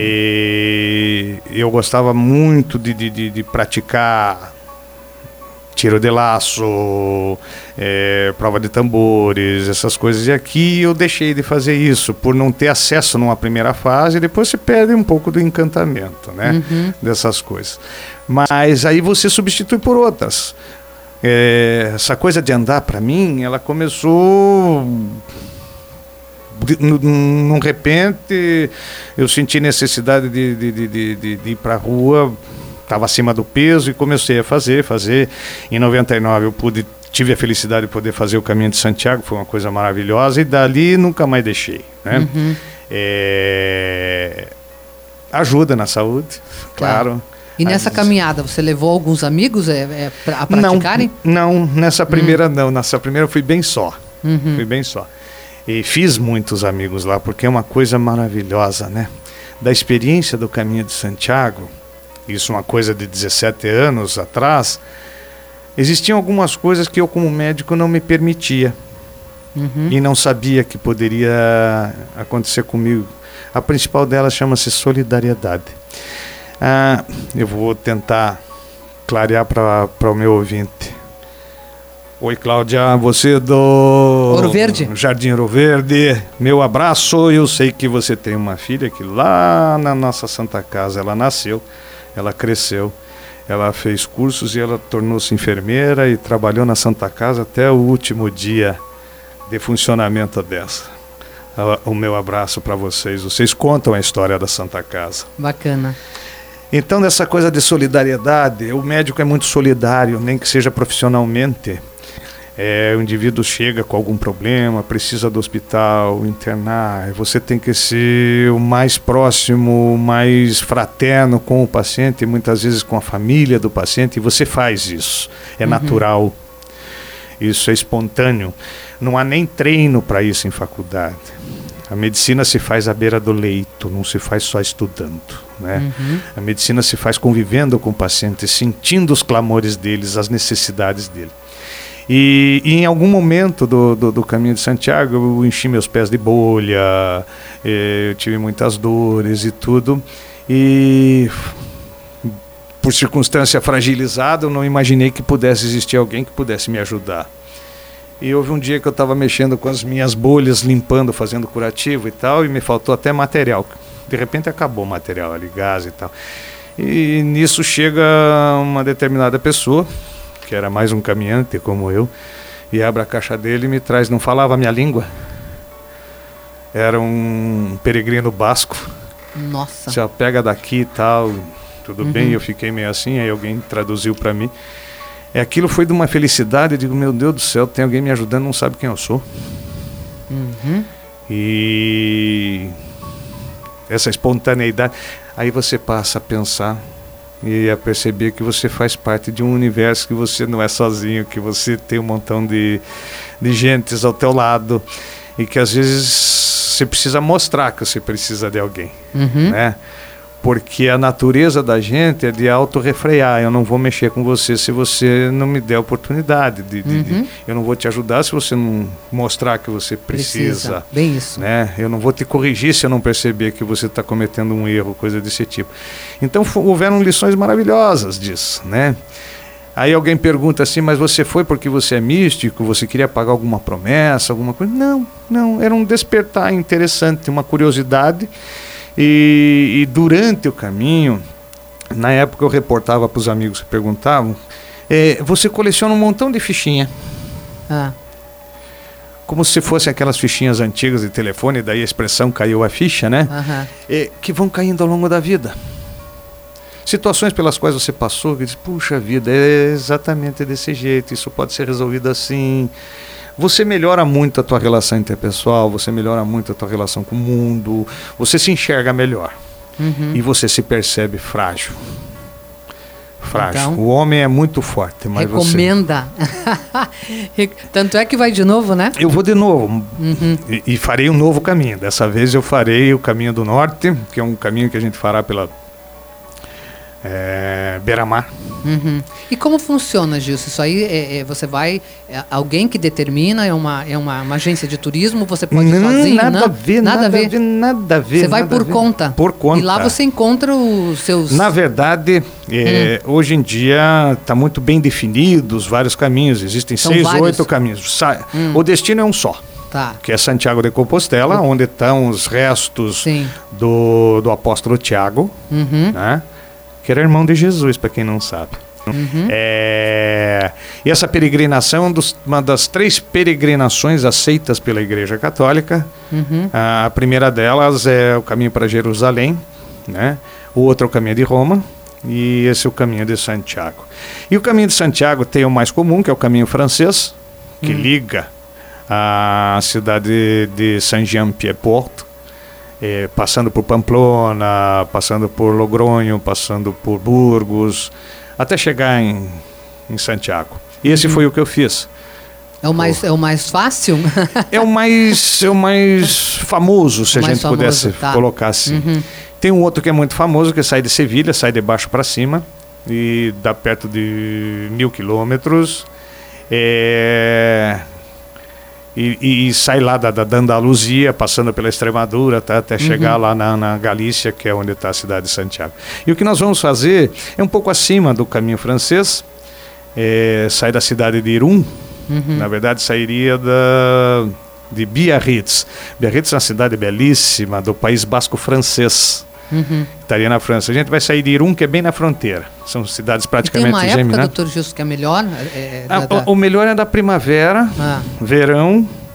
E eu gostava muito de, de, de, de praticar tiro de laço, é, prova de tambores, essas coisas. E aqui eu deixei de fazer isso por não ter acesso numa primeira fase, e depois você perde um pouco do encantamento, né? Uhum. Dessas coisas. Mas aí você substitui por outras. É, essa coisa de andar, para mim, ela começou... Num repente eu senti necessidade de, de, de, de, de ir para a rua, estava acima do peso e comecei a fazer, fazer. Em noventa e nove eu pude, tive a felicidade de poder fazer o Caminho de Santiago, foi uma coisa maravilhosa, e dali nunca mais deixei, né? Uhum. É... Ajuda na saúde, claro. claro. E nessa As... caminhada, você levou alguns amigos é, é, pra, a praticarem? Não, não, nessa primeira uhum. não, nessa primeira eu fui bem só, uhum. fui bem só. E fiz muitos amigos lá, porque é uma coisa maravilhosa, né? Da experiência do Caminho de Santiago, isso é uma coisa de dezessete anos atrás, existiam algumas coisas que eu como médico não me permitia. Uhum. E não sabia que poderia acontecer comigo. A principal delas chama-se solidariedade. Ah, eu vou tentar clarear para o meu ouvinte. Oi, Cláudia, você do Ouro Verde? Jardim Ouro Verde, meu abraço. Eu sei que você tem uma filha que lá na nossa Santa Casa, ela nasceu, ela cresceu, ela fez cursos e ela tornou-se enfermeira e trabalhou na Santa Casa até o último dia de funcionamento dessa. O meu abraço para vocês. Vocês contam a história da Santa Casa. Bacana. Então, dessa coisa de solidariedade, o médico é muito solidário, nem que seja profissionalmente. É, o indivíduo chega com algum problema, precisa do hospital, internar. Você tem que ser o mais próximo, o mais fraterno com o paciente, muitas vezes com a família do paciente, e você faz isso. É uhum. natural. Isso é espontâneo. Não há nem treino para isso em faculdade. A medicina se faz à beira do leito, não se faz só estudando, né? Uhum. A medicina se faz convivendo com o paciente, sentindo os clamores deles, as necessidades dele. E, e em algum momento do, do, do caminho de Santiago, eu enchi meus pés de bolha, eu tive muitas dores e tudo. E por circunstância fragilizada, eu não imaginei que pudesse existir alguém que pudesse me ajudar. E houve um dia que eu estava mexendo com as minhas bolhas, limpando, fazendo curativo e tal, e me faltou até material. De repente acabou o material ali, gás e tal. E nisso chega uma determinada pessoa, que era mais um caminhante como eu, e abre a caixa dele e me traz, não falava a minha língua. Era um peregrino basco. Nossa. Já pega daqui e tal, tudo Uhum. bem, eu fiquei meio assim, aí alguém traduziu para mim. E aquilo foi de uma felicidade, eu digo, meu Deus do céu, tem alguém me ajudando, não sabe quem eu sou. Uhum. E essa espontaneidade, aí você passa a pensar e a perceber que você faz parte de um universo, que você não é sozinho, que você tem um montão de, de gentes ao teu lado, e que às vezes você precisa mostrar que você precisa de alguém, Uhum. né? Porque a natureza da gente é de auto-refrear. Eu não vou mexer com você se você não me der oportunidade. De, de, Uhum. de, eu não vou te ajudar se você não mostrar que você precisa. Precisa. Bem isso. Né? Eu não vou te corrigir se eu não perceber que você está cometendo um erro, coisa desse tipo. Então houveram lições maravilhosas disso, né? Aí alguém pergunta assim, mas você foi porque você é místico? Você queria pagar alguma promessa, alguma coisa? Não, não. Era um despertar interessante, uma curiosidade. E, e durante o caminho, na época eu reportava para os amigos que perguntavam, é, você coleciona um montão de fichinha. Ah. Como se fossem aquelas fichinhas antigas de telefone, daí a expressão caiu a ficha, né? Uhum. É, que vão caindo ao longo da vida. Situações pelas quais você passou, que diz, puxa vida, é exatamente desse jeito, isso pode ser resolvido assim. Você melhora muito a tua relação interpessoal, você melhora muito a tua relação com o mundo, você se enxerga melhor. Uhum. E você se percebe frágil. Frágil. Então, o homem é muito forte, mas recomenda. você... Tanto é que vai de novo, né? Eu vou de novo. Uhum. E, e farei um novo caminho. Dessa vez eu farei o caminho do norte, que é um caminho que a gente fará pela é, beira-mar. Uhum. E como funciona, Gilson? Isso aí é, é, você vai, é alguém que determina, é uma, é uma, uma agência de turismo, você pode ir não, sozinho? Nada não? a ver, nada, nada a ver. a ver, nada a ver. Você vai nada por a ver. conta. Por conta. E lá você encontra os seus... Na verdade, é, hum. hoje em dia está muito bem definidos vários caminhos. Existem São seis, vários. oito caminhos. Sa Hum. O destino é um só. Tá. Que é Santiago de Compostela, onde estão os restos do, do apóstolo Tiago, uhum. né? Que era irmão de Jesus, para quem não sabe. Uhum. É, e essa peregrinação é um dos, uma das três peregrinações aceitas pela Igreja Católica. Uhum. A primeira delas é o caminho para Jerusalém, né? O outro é o caminho de Roma, e esse é o caminho de Santiago. E o caminho de Santiago tem o mais comum, que é o caminho francês, que uhum. liga a cidade de Saint-Jean-Pied-Port, eh, passando por Pamplona, passando por Logronho, passando por Burgos, até chegar em, em Santiago. E esse uhum. foi o que eu fiz. É o mais, é o mais fácil? É o mais, é o mais famoso, se a gente famoso, pudesse tá. colocar assim. Uhum. Tem um outro que é muito famoso, que sai de Sevilha, sai de baixo para cima, e dá perto de mil quilômetros. É... E, e, e sai lá da, da Andaluzia, passando pela Extremadura, tá, até chegar Uhum. lá na, na Galícia, que é onde está a cidade de Santiago. E o que nós vamos fazer é um pouco acima do caminho francês, é, sai da cidade de Irún, Uhum. na verdade sairia da, de Biarritz. Biarritz é uma cidade belíssima do País Basco francês. Uhum. Estaria na França. A gente vai sair de Irún, que é bem na fronteira. São cidades E tem praticamente uma época, geminadas. doutor Gilson, que é melhor? É, Ah, da, da... O, o melhor é da primavera, ah. verão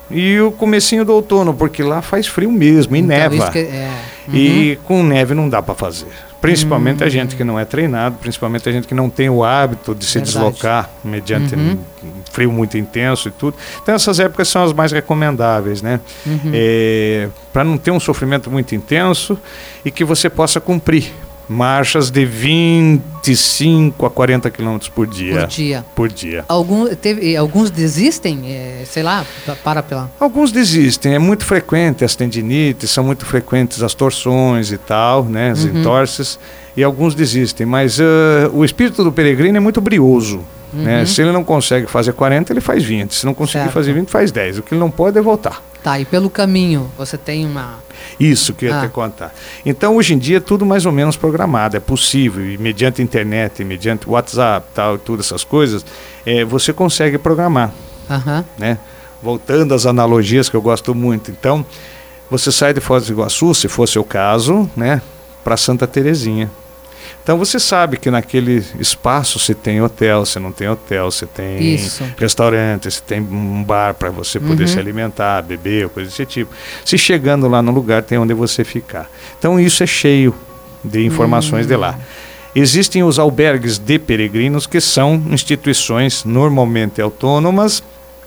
e o comecinho do outono, porque lá faz frio mesmo e Então, neva. isso que- é. E com neve não dá para fazer. Principalmente Hum. a gente que não é treinado, principalmente a gente que não tem o hábito de se Verdade. deslocar mediante Uhum. um frio muito intenso e tudo. Então essas épocas são as mais recomendáveis, né? Uhum. Para não ter um sofrimento muito intenso e que você possa cumprir marchas de vinte e cinco a quarenta quilômetros por dia. Por dia. Por dia. Algum, teve, alguns desistem, é, sei lá, pa- para pela... Alguns desistem, é muito frequente as tendinites, são muito frequentes as torções e tal, né, as Uhum. entorses, e alguns desistem, mas uh, o espírito do peregrino é muito brioso, né? Uhum. Se ele não consegue fazer quarenta, ele faz vinte, se não conseguir Certo. fazer vinte, faz dez, o que ele não pode é voltar. Tá, e pelo caminho, você tem uma... Isso que eu ia Ah. te contar. Então, hoje em dia, é tudo mais ou menos programado, é possível, e mediante internet, e mediante WhatsApp, tal, todas essas coisas, eh, você consegue programar. Aham. Né? Voltando às analogias que eu gosto muito. Então, você sai de Foz do Iguaçu, se for seu caso, né, para Santa Terezinha. Então você sabe que naquele espaço você tem hotel, você não tem hotel, você tem Isso. restaurante, você tem um bar para você poder Uhum. se alimentar, beber, coisa desse tipo. Se chegando lá no lugar, tem onde você ficar. Então isso é cheio de informações Hum. de lá. Existem os albergues de peregrinos, que são instituições normalmente autônomas,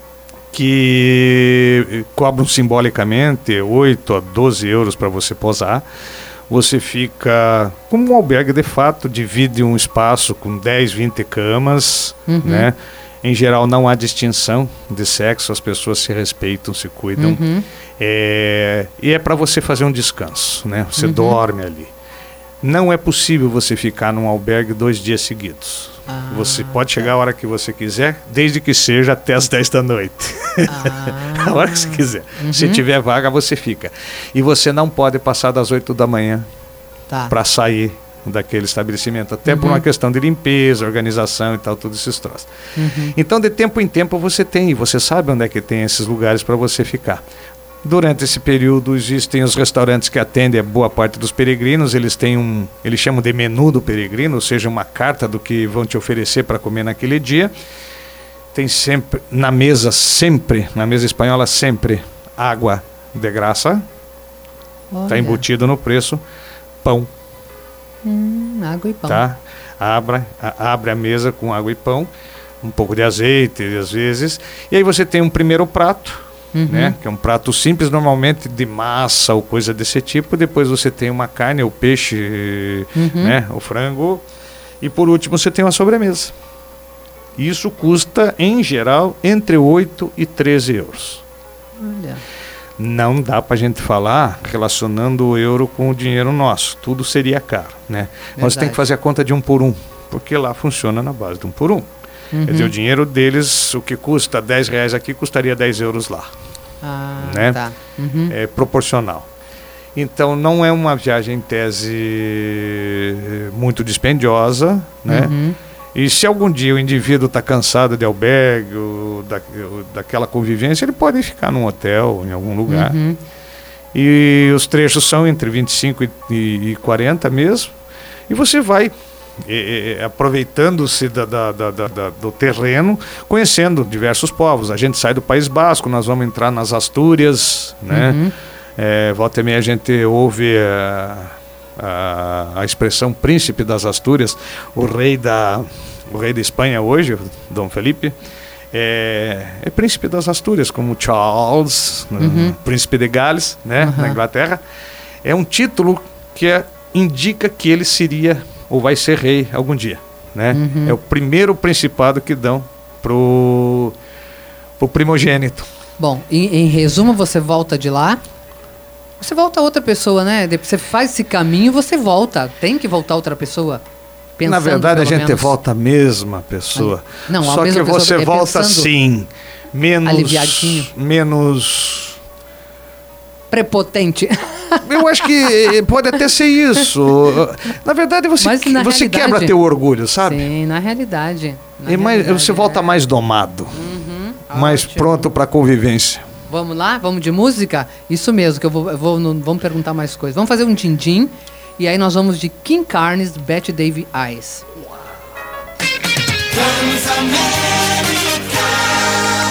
que cobram simbolicamente oito a doze euros para você posar. Você fica como um albergue de fato, divide um espaço com dez, vinte camas, Uhum. né? Em geral não há distinção de sexo, as pessoas se respeitam, se cuidam. Uhum. É, e é para você fazer um descanso, né? Você Uhum. dorme ali. Não é possível você ficar num albergue dois dias seguidos. Ah, Você pode chegar a hora que você quiser, desde que seja até as dez da noite. A hora que você quiser. Uhum. Se tiver vaga, você fica. E você não pode passar das oito da manhã Tá. para sair daquele estabelecimento. Até por Uhum. uma questão de limpeza, organização e tal, todos esses troços. Uhum. Então, de tempo em tempo, você tem, você sabe onde é que tem esses lugares para você ficar. Durante esse período existem os restaurantes que atendem a boa parte dos peregrinos, eles têm um, eles chamam de menu do peregrino, ou seja, uma carta do que vão te oferecer para comer naquele dia. Tem sempre, na mesa sempre, na mesa espanhola sempre, água de graça, está Olha. embutido no preço, pão, Hum, água e pão. tá? Abre, a, abre a mesa com água e pão, um pouco de azeite às vezes, e aí você tem um primeiro prato, Uhum. né? Que é um prato simples, normalmente de massa ou coisa desse tipo. Depois você tem uma carne, o peixe, Uhum. né? O frango. E por último você tem uma sobremesa. Isso custa, em geral, entre oito e treze euros. Olha. Não dá para a gente falar relacionando o euro com o dinheiro nosso. Tudo seria caro, né? Mas tem Verdade. que fazer a conta de um por um, porque lá funciona na base de um por um. Uhum. Quer dizer, o dinheiro deles, o que custa dez reais aqui, custaria dez euros lá. Ah, Né? tá. Uhum. É proporcional. Então não é uma viagem em tese muito dispendiosa, né? Uhum. E se algum dia o indivíduo está cansado de albergue, ou da, ou daquela convivência, ele pode ficar num hotel, em algum lugar. Uhum. E os trechos são entre vinte e cinco e, e quarenta mesmo. E você vai eh, eh, aproveitando-se da, da, da, da, da- do terreno, conhecendo diversos povos. A gente sai do País Basco, nós vamos entrar nas Astúrias, né? Uhum. Eh, volta e meia a gente ouve a, a, a expressão príncipe das Astúrias, o rei da, o rei da Espanha hoje, o Dom Felipe, é, é príncipe das Astúrias, como Charles, Uhum. uh, príncipe de Gales, né, Uhum. na Inglaterra. É um título que é, indica que ele seria ou vai ser rei algum dia, né? Uhum. É o primeiro principado que dão pro, pro primogênito. Bom, em, em resumo, você volta de lá. Você volta outra pessoa, né? Depois você faz esse caminho, você volta. Tem que voltar outra pessoa. Pensando, Na verdade, a pelo gente menos. volta a mesma pessoa. Não, a Só mesma que pessoa você é volta pensando assim, menos. aliviadinho. Menos. Prepotente. Eu acho que pode até ser isso. Na verdade, você, Mas na você realidade- quebra teu orgulho, sabe? Sim, na realidade. Na E mais, realidade, você volta é. mais domado, Uhum, mais ótimo. pronto para convivência. Vamos lá? Vamos de música? Isso mesmo, que eu vou, eu vou não, vamos perguntar mais coisas. Vamos fazer um din-din. E aí nós vamos de King Carnes, Betty Davis Eyes.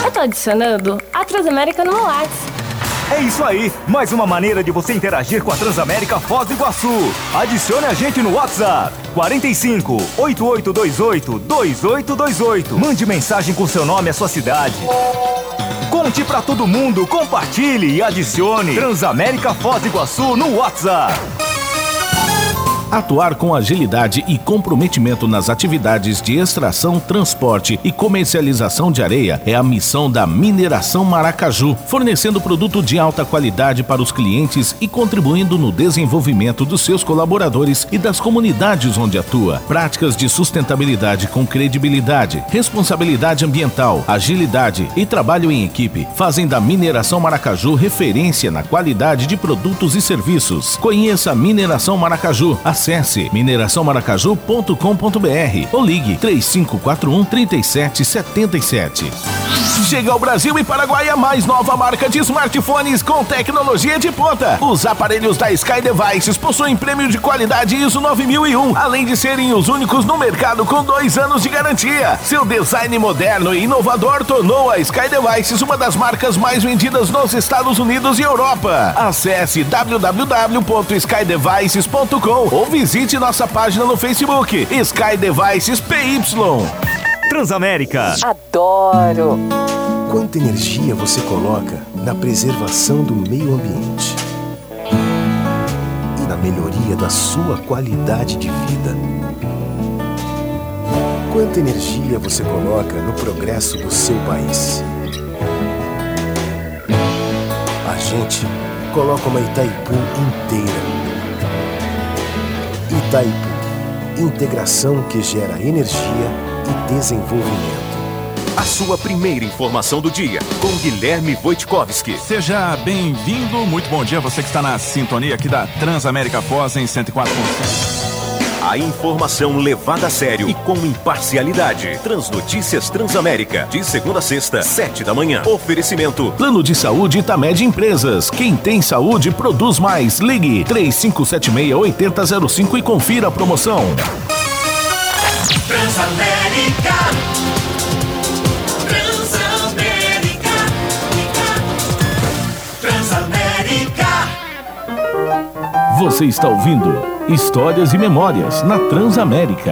Já tô adicionando a Transamérica no meu WhatsApp. É isso aí, mais uma maneira de você interagir com a Transamérica Foz do Iguaçu. Adicione a gente no WhatsApp quarenta e cinco, oito oito dois oito, dois oito dois oito. Mande mensagem com seu nome e a sua cidade. Conte pra todo mundo, compartilhe e adicione Transamérica Foz do Iguaçu no WhatsApp. Atuar com agilidade e comprometimento nas atividades de extração, transporte e comercialização de areia é a missão da Mineração Maracaju, fornecendo produto de alta qualidade para os clientes e contribuindo no desenvolvimento dos seus colaboradores e das comunidades onde atua. Práticas de sustentabilidade com credibilidade, responsabilidade ambiental, agilidade e trabalho em equipe fazem da Mineração Maracaju referência na qualidade de produtos e serviços. Conheça a Mineração Maracaju. Acesse mineração maracaju ponto com ponto br ou ligue três cinco quatro um, três sete sete sete. Chega ao Brasil e Paraguai a mais nova marca de smartphones com tecnologia de ponta. Os aparelhos da Sky Devices possuem prêmio de qualidade I S O nove mil e um, além de serem os únicos no mercado com dois anos de garantia. Seu design moderno e inovador tornou a Sky Devices uma das marcas mais vendidas nos Estados Unidos e Europa. Acesse w w w ponto sky devices ponto com ou visite nossa página no Facebook, Sky Devices P Y. Transamérica. Adoro! Quanta energia você coloca na preservação do meio ambiente e na melhoria da sua qualidade de vida? Quanta energia você coloca no progresso do seu país? A gente coloca uma Itaipu inteira. Itaipu, integração que gera energia e desenvolvimento. A sua primeira informação do dia, com Guilherme Wojtkowski. Seja bem-vindo, muito bom dia, você que está na sintonia aqui da Transamérica Foz em cento e quatro ponto sete. A informação levada a sério e com imparcialidade. Transnotícias Transamérica, de segunda a sexta, sete da manhã. Oferecimento. Plano de Saúde Itamed Empresas. Quem tem saúde, produz mais. Ligue três cinco sete seis, oito zero zero cinco e confira a promoção. Transamérica. Transamérica. Transamérica. Você está ouvindo Histórias e Memórias na Transamérica.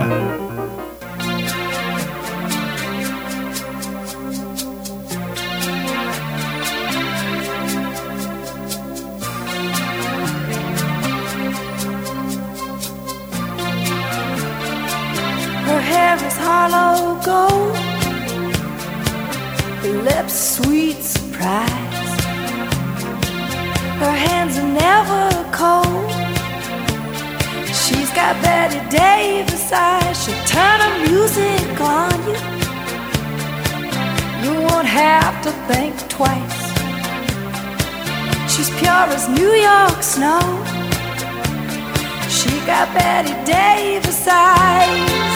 Her hair is hollow gold, her lips sweet surprise. Her hands are never cold. She's got Betty Davis eyes. She'll turn her music on you. You won't have to think twice. She's pure as New York snow. She got Betty Davis eyes.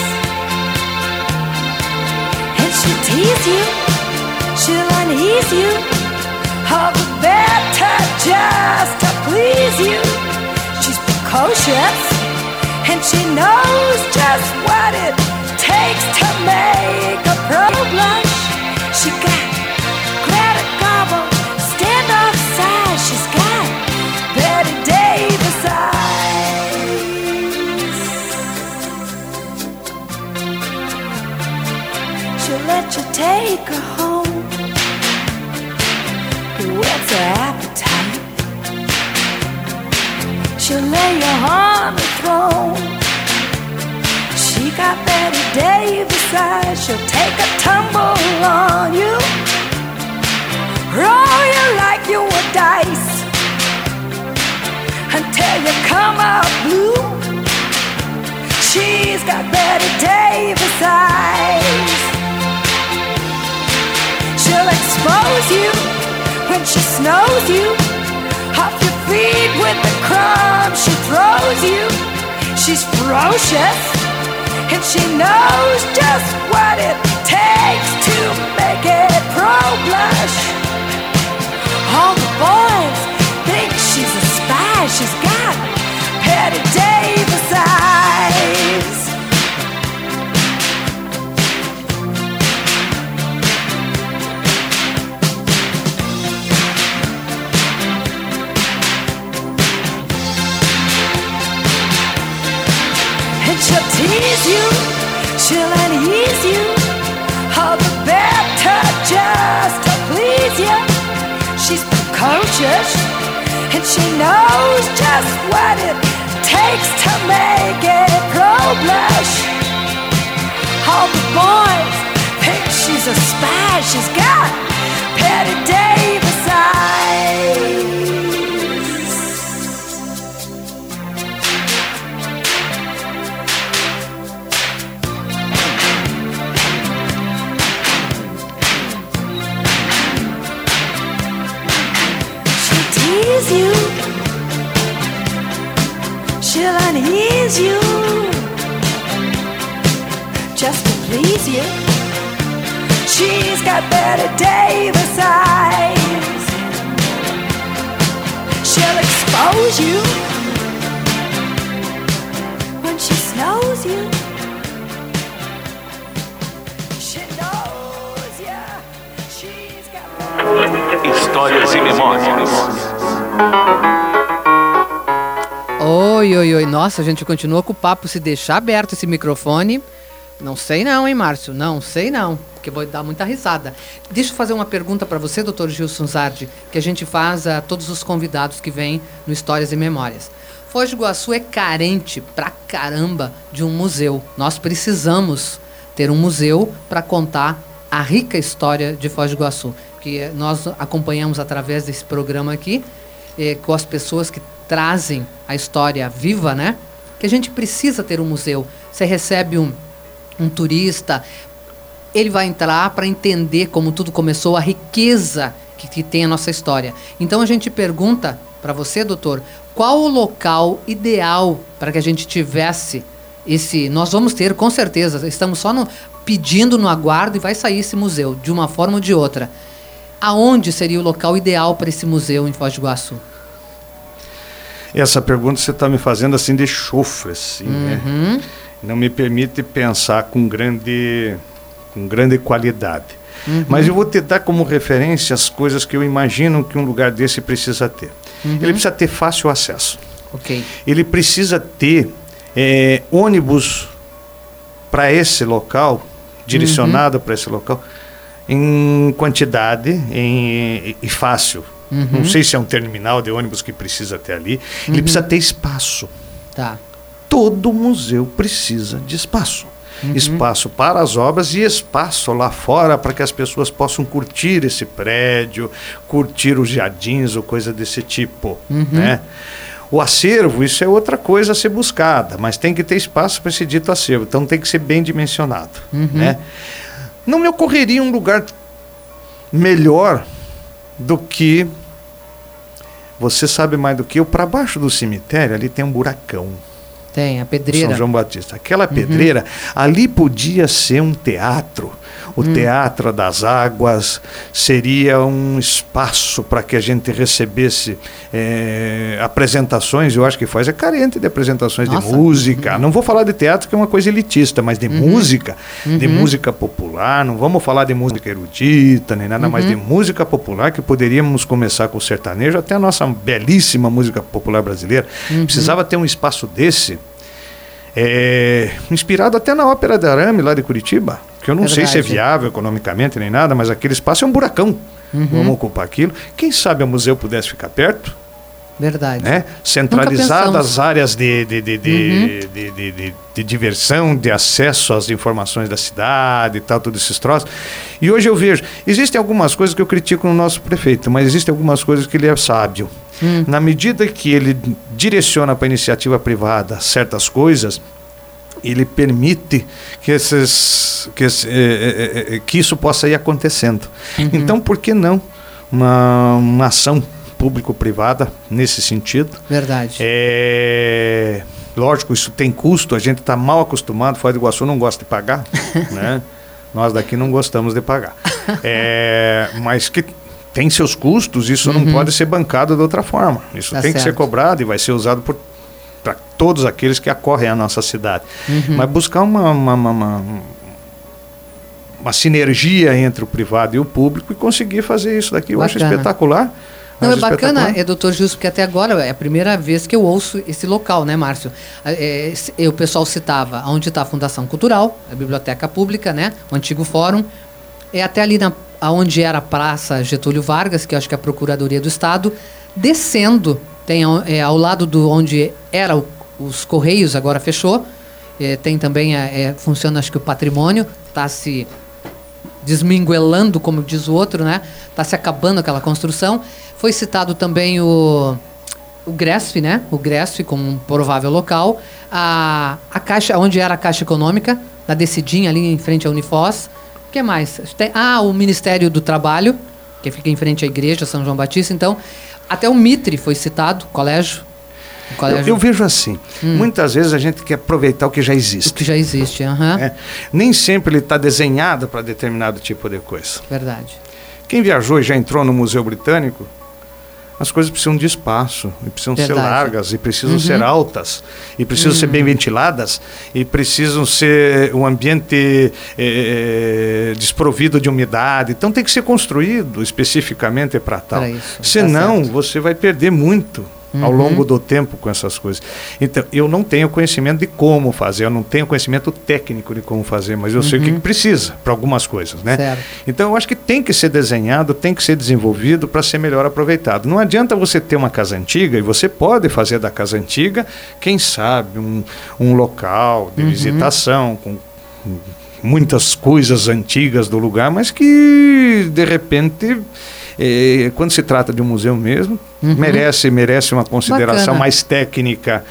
And she'll tease you, she'll unease you, all the better just to please you. She's precocious, and she knows just what it takes to make a pro blush. She got Greta Garbo, standoff size. She's got Betty Davis eyes. She'll let you take her home. Whet's her appetite? She'll lay you on the throne. She got Betty Davis eyes. She'll take a tumble on you, roll you like you were dice, until you come out blue. She's got Betty Davis eyes. She'll expose you when she snows you, off your feet with the crumbs she throws you. She's ferocious, and she knows just what it takes to make it pro-blush. All the boys think she's a spy. She's got Betty Davis eyes. you, she'll unease you. All the better just to please you. She's precocious, and she knows just what it takes to make a pro blush. All the boys think she's a spy. She's got Betty Davis eyes. She'll tease you, she'll unease you, just to please you. She's got Betty Davis eyes. She'll expose you when she snows you. She knows ya. She's got Histórias e memórias. Oi, oi, oi. Nossa, a gente continua com o papo. Se deixar aberto esse microfone, não sei não, hein, Márcio? Não sei não, porque vou dar muita risada. Deixa eu fazer uma pergunta para você, doutor Gilson Zardi, que a gente faz a todos os convidados que vêm no Histórias e Memórias. Foz do Iguaçu é carente pra caramba de um museu. Nós precisamos ter um museu para contar a rica história de Foz do Iguaçu, que nós acompanhamos através desse programa aqui, eh, com as pessoas que trazem a história viva, né? Que a gente precisa ter um museu. Você recebe um, um turista, ele vai entrar para entender como tudo começou, a riqueza que, que tem a nossa história. Então a gente pergunta para você, doutor, qual o local ideal para que a gente tivesse esse... Nós vamos ter, com certeza, estamos só no, pedindo no aguardo e vai sair esse museu, de uma forma ou de outra. Aonde seria o local ideal para esse museu em Foz do Iguaçu? Essa pergunta você está me fazendo assim de chofre, assim, uhum. né? Não me permite pensar com grande, com grande qualidade. Uhum. Mas eu vou te dar como referência as coisas que eu imagino que um lugar desse precisa ter. Uhum. Ele precisa ter fácil acesso. Okay. Ele precisa ter é, ônibus para esse local, direcionado uhum. para esse local, em quantidade em, e fácil. Uhum. Não sei se é um terminal de ônibus que precisa ter ali. Uhum. Ele precisa ter espaço. Tá. Todo museu precisa de espaço. Uhum. Espaço para as obras e espaço lá fora para que as pessoas possam curtir esse prédio, curtir os jardins ou coisa desse tipo, uhum. né? O acervo, isso é outra coisa a ser buscada, mas tem que ter espaço para esse dito acervo, então tem que ser bem dimensionado, uhum. né? Não me ocorreria um lugar melhor do que, você sabe mais do que eu, para baixo do cemitério ali tem um buracão. Tem, a pedreira. São João Batista. Aquela pedreira, uhum. ali podia ser um teatro. O hum. Teatro das Águas seria um espaço para que a gente recebesse é, apresentações. Eu acho que Foz é carente de apresentações Nossa. de música. Uhum. Não vou falar de teatro, que é uma coisa elitista, mas de uhum. música, uhum. de música popular. Não vamos falar de música erudita, nem nada, uhum. mas de música popular, que poderíamos começar com o sertanejo, até a nossa belíssima música popular brasileira. Uhum. Precisava ter um espaço desse, é, inspirado até na Ópera de Arame, lá de Curitiba, que eu não Verdade. sei se é viável economicamente nem nada, mas aquele espaço é um buracão. Uhum. Vamos ocupar aquilo. Quem sabe o museu pudesse ficar perto? Verdade. Né? Centralizadas as áreas de, de, de, de, uhum. de, de, de, de diversão, de acesso às informações da cidade e tal, todos esses troços. E hoje eu vejo, existem algumas coisas que eu critico no nosso prefeito, mas existem algumas coisas que ele é sábio. Hum. Na medida que ele direciona para a iniciativa privada certas coisas, ele permite que, esses, que, esse, é, é, que isso possa ir acontecendo. Uhum. Então, por que não uma, uma ação público-privada nesse sentido? Verdade. É, lógico, isso tem custo, a gente está mal acostumado, Foz do Iguaçu não gosta de pagar, né? Nós daqui não gostamos de pagar. É, mas que tem seus custos, isso uhum. não pode ser bancado de outra forma. Isso tá tem certo. que ser cobrado e vai ser usado por para todos aqueles que acorrem à nossa cidade. Uhum. Mas buscar uma, uma, uma, uma, uma sinergia entre o privado e o público e conseguir fazer isso daqui. Eu Bacana. acho espetacular. Não, mais é bacana, espetacular. é, doutor Gilson, porque até agora é a primeira vez que eu ouço esse local, né, Márcio? É, é, o pessoal citava onde está a Fundação Cultural, a Biblioteca Pública, né, o antigo Fórum, é até ali na, onde era a Praça Getúlio Vargas, que eu acho que é a Procuradoria do Estado, descendo, tem é, ao lado do onde era o, os Correios, agora fechou, é, tem também, é, é, funciona acho que o patrimônio, está se desminguelando, como diz o outro, né? Está se acabando aquela construção. Foi citado também o, o Gresf, né? O Gresf como um provável local. A, a Caixa, onde era a Caixa Econômica, na descidinha ali em frente à Unifós. O que mais? Tem, ah, o Ministério do Trabalho, que fica em frente à igreja São João Batista. Então, até o Mitre foi citado, colégio. Eu, eu vejo assim, hum. muitas vezes a gente quer aproveitar o que já existe. O que já existe, aham. Uhum. É, nem sempre ele está desenhado para determinado tipo de coisa. Verdade. Quem viajou e já entrou no Museu Britânico, as coisas precisam de espaço, e precisam Verdade. ser largas, e precisam uhum. ser altas, e precisam uhum. ser bem ventiladas, e precisam ser um ambiente é, desprovido de umidade. Então tem que ser construído especificamente para tal. Pra isso, Senão tá você vai perder muito ao longo do tempo com essas coisas. Então, eu não tenho conhecimento de como fazer, eu não tenho conhecimento técnico de como fazer, mas eu uhum. sei o que, que precisa para algumas coisas, né? Certo. Então, eu acho que tem que ser desenhado, tem que ser desenvolvido para ser melhor aproveitado. Não adianta você ter uma casa antiga, e você pode fazer da casa antiga, quem sabe, um, um local de uhum. visitação, com muitas coisas antigas do lugar, mas que, de repente... E, quando se trata de um museu mesmo, uhum. merece, merece uma consideração Bacana. mais técnica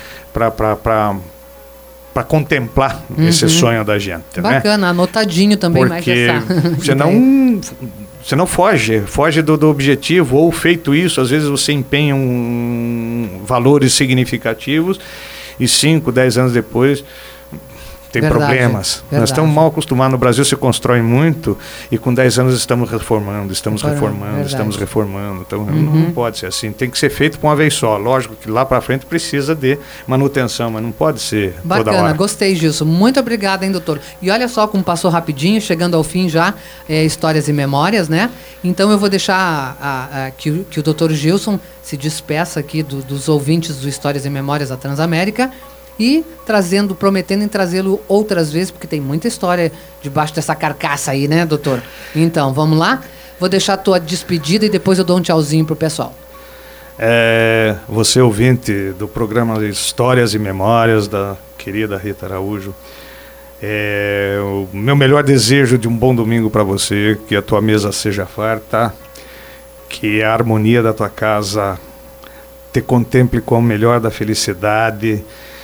para contemplar uhum. esse sonho da gente. Bacana, né? Anotadinho também. Porque mais você não, você não foge, foge do, do objetivo, ou feito isso, às vezes você empenha um, valores significativos e cinco, dez anos depois... Tem verdade, problemas. Verdade. Nós estamos mal acostumados. No Brasil se constrói muito e com dez anos estamos reformando, estamos reformando, verdade. estamos reformando. Então uhum. não pode ser assim. Tem que ser feito com uma vez só. Lógico que lá para frente precisa de manutenção, mas não pode ser Bacana, toda hora. Gostei disso. Muito obrigada, hein, doutor? E olha só como passou rapidinho, chegando ao fim já, é, Histórias e Memórias, né? Então eu vou deixar a, a, que, que o doutor Gilson se despeça aqui do, dos ouvintes do Histórias e Memórias da Transamérica. E trazendo, prometendo em trazê-lo outras vezes, porque tem muita história debaixo dessa carcaça aí, né, doutor? Então, vamos lá? Vou deixar a tua despedida e depois eu dou um tchauzinho pro pessoal. É, você ouvinte do programa Histórias e Memórias da querida Rita Araújo, é, o meu melhor desejo de um bom domingo para você, que a tua mesa seja farta, que a harmonia da tua casa te contemple com o melhor da felicidade,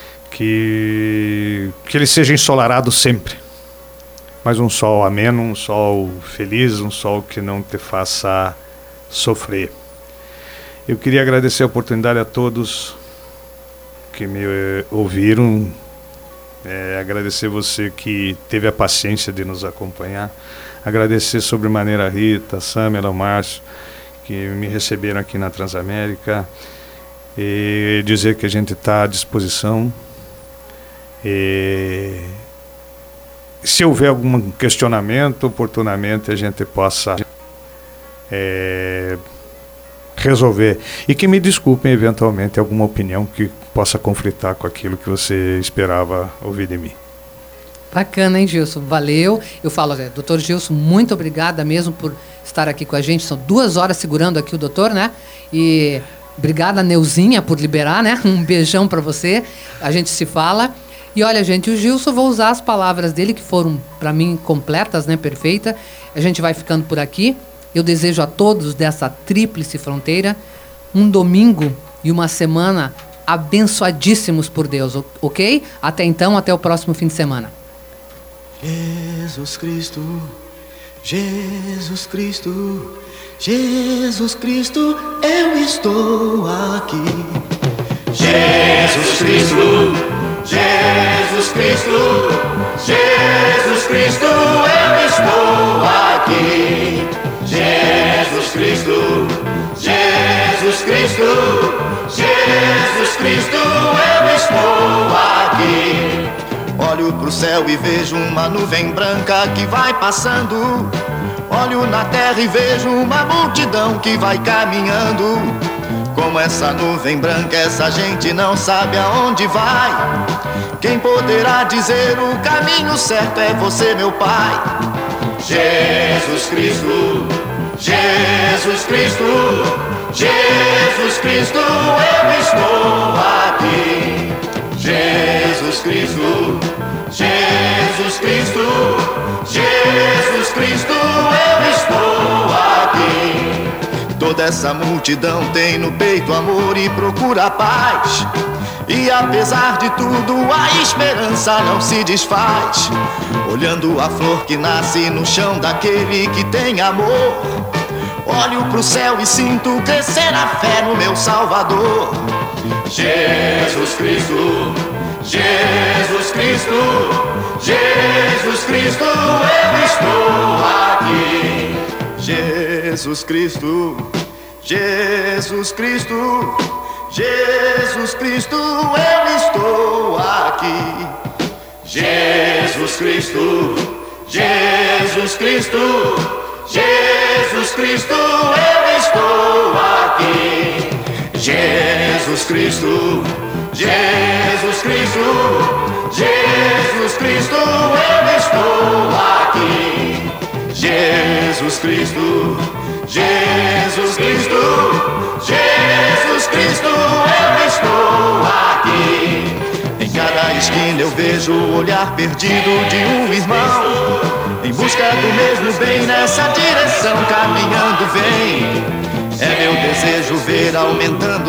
Que, que ele seja ensolarado sempre, mas um sol ameno, um sol feliz, um sol que não te faça sofrer. Eu queria agradecer a oportunidade a todos que me eh, ouviram, é, agradecer você que teve a paciência de nos acompanhar, agradecer sobremaneira a Rita, a Samela, o Márcio, que me receberam aqui na Transamérica, e dizer que a gente está à disposição. E se houver algum questionamento, oportunamente a gente possa é, resolver. E que me desculpem eventualmente alguma opinião que possa conflitar com aquilo que você esperava ouvir de mim. Bacana, hein, Gilson? Valeu. Eu falo, doutor Gilson, muito obrigada mesmo por estar aqui com a gente. São duas horas segurando aqui o doutor, né? E obrigada, Neuzinha, por liberar, né? Um beijão para você. A gente se fala. E olha, gente, o Gilson, vou usar as palavras dele, que foram, para mim, completas, né, perfeita. A gente vai ficando por aqui. Eu desejo a todos dessa tríplice fronteira um domingo e uma semana abençoadíssimos por Deus, ok? Até então, até o próximo fim de semana. Jesus Cristo, Jesus Cristo, Jesus Cristo, eu estou aqui. Jesus Cristo, Jesus Cristo, Jesus Cristo, eu estou aqui. Jesus Cristo, Jesus Cristo, Jesus Cristo, eu estou aqui. Olha Olho pro céu e vejo uma nuvem branca que vai passando. Olho na terra e vejo uma multidão que vai caminhando. Como essa nuvem branca, essa gente não sabe aonde vai. Quem poderá dizer o caminho certo é você, meu Pai. Jesus Cristo, Jesus Cristo, Jesus Cristo, eu estou aqui. Jesus Cristo, Jesus Cristo, Jesus Cristo, eu estou aqui. Toda essa multidão tem no peito amor e procura paz. E apesar de tudo, a esperança não se desfaz. Olhando a flor que nasce no chão daquele que tem amor, olho pro céu e sinto crescer a fé no meu Salvador. Jesus Cristo, Jesus Cristo, Jesus Cristo, eu estou aqui. Jesus Cristo, Jesus Cristo, Jesus Cristo, eu estou aqui. Jesus Cristo, Jesus Cristo, Jesus Cristo, eu estou aqui. Jesus Cristo, Jesus Cristo, Jesus Cristo, eu estou aqui. Jesus Cristo, Jesus Cristo, Jesus Cristo, eu estou aqui. Em cada esquina eu vejo o olhar perdido de um irmão, em busca do mesmo bem, nessa direção caminhando vem. É meu desejo ver aumentando.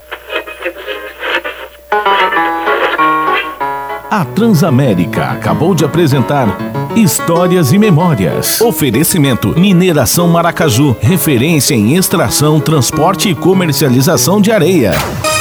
A Transamérica acabou de apresentar Histórias e Memórias. Oferecimento Mineração Maracaju, referência em extração, transporte e comercialização de areia.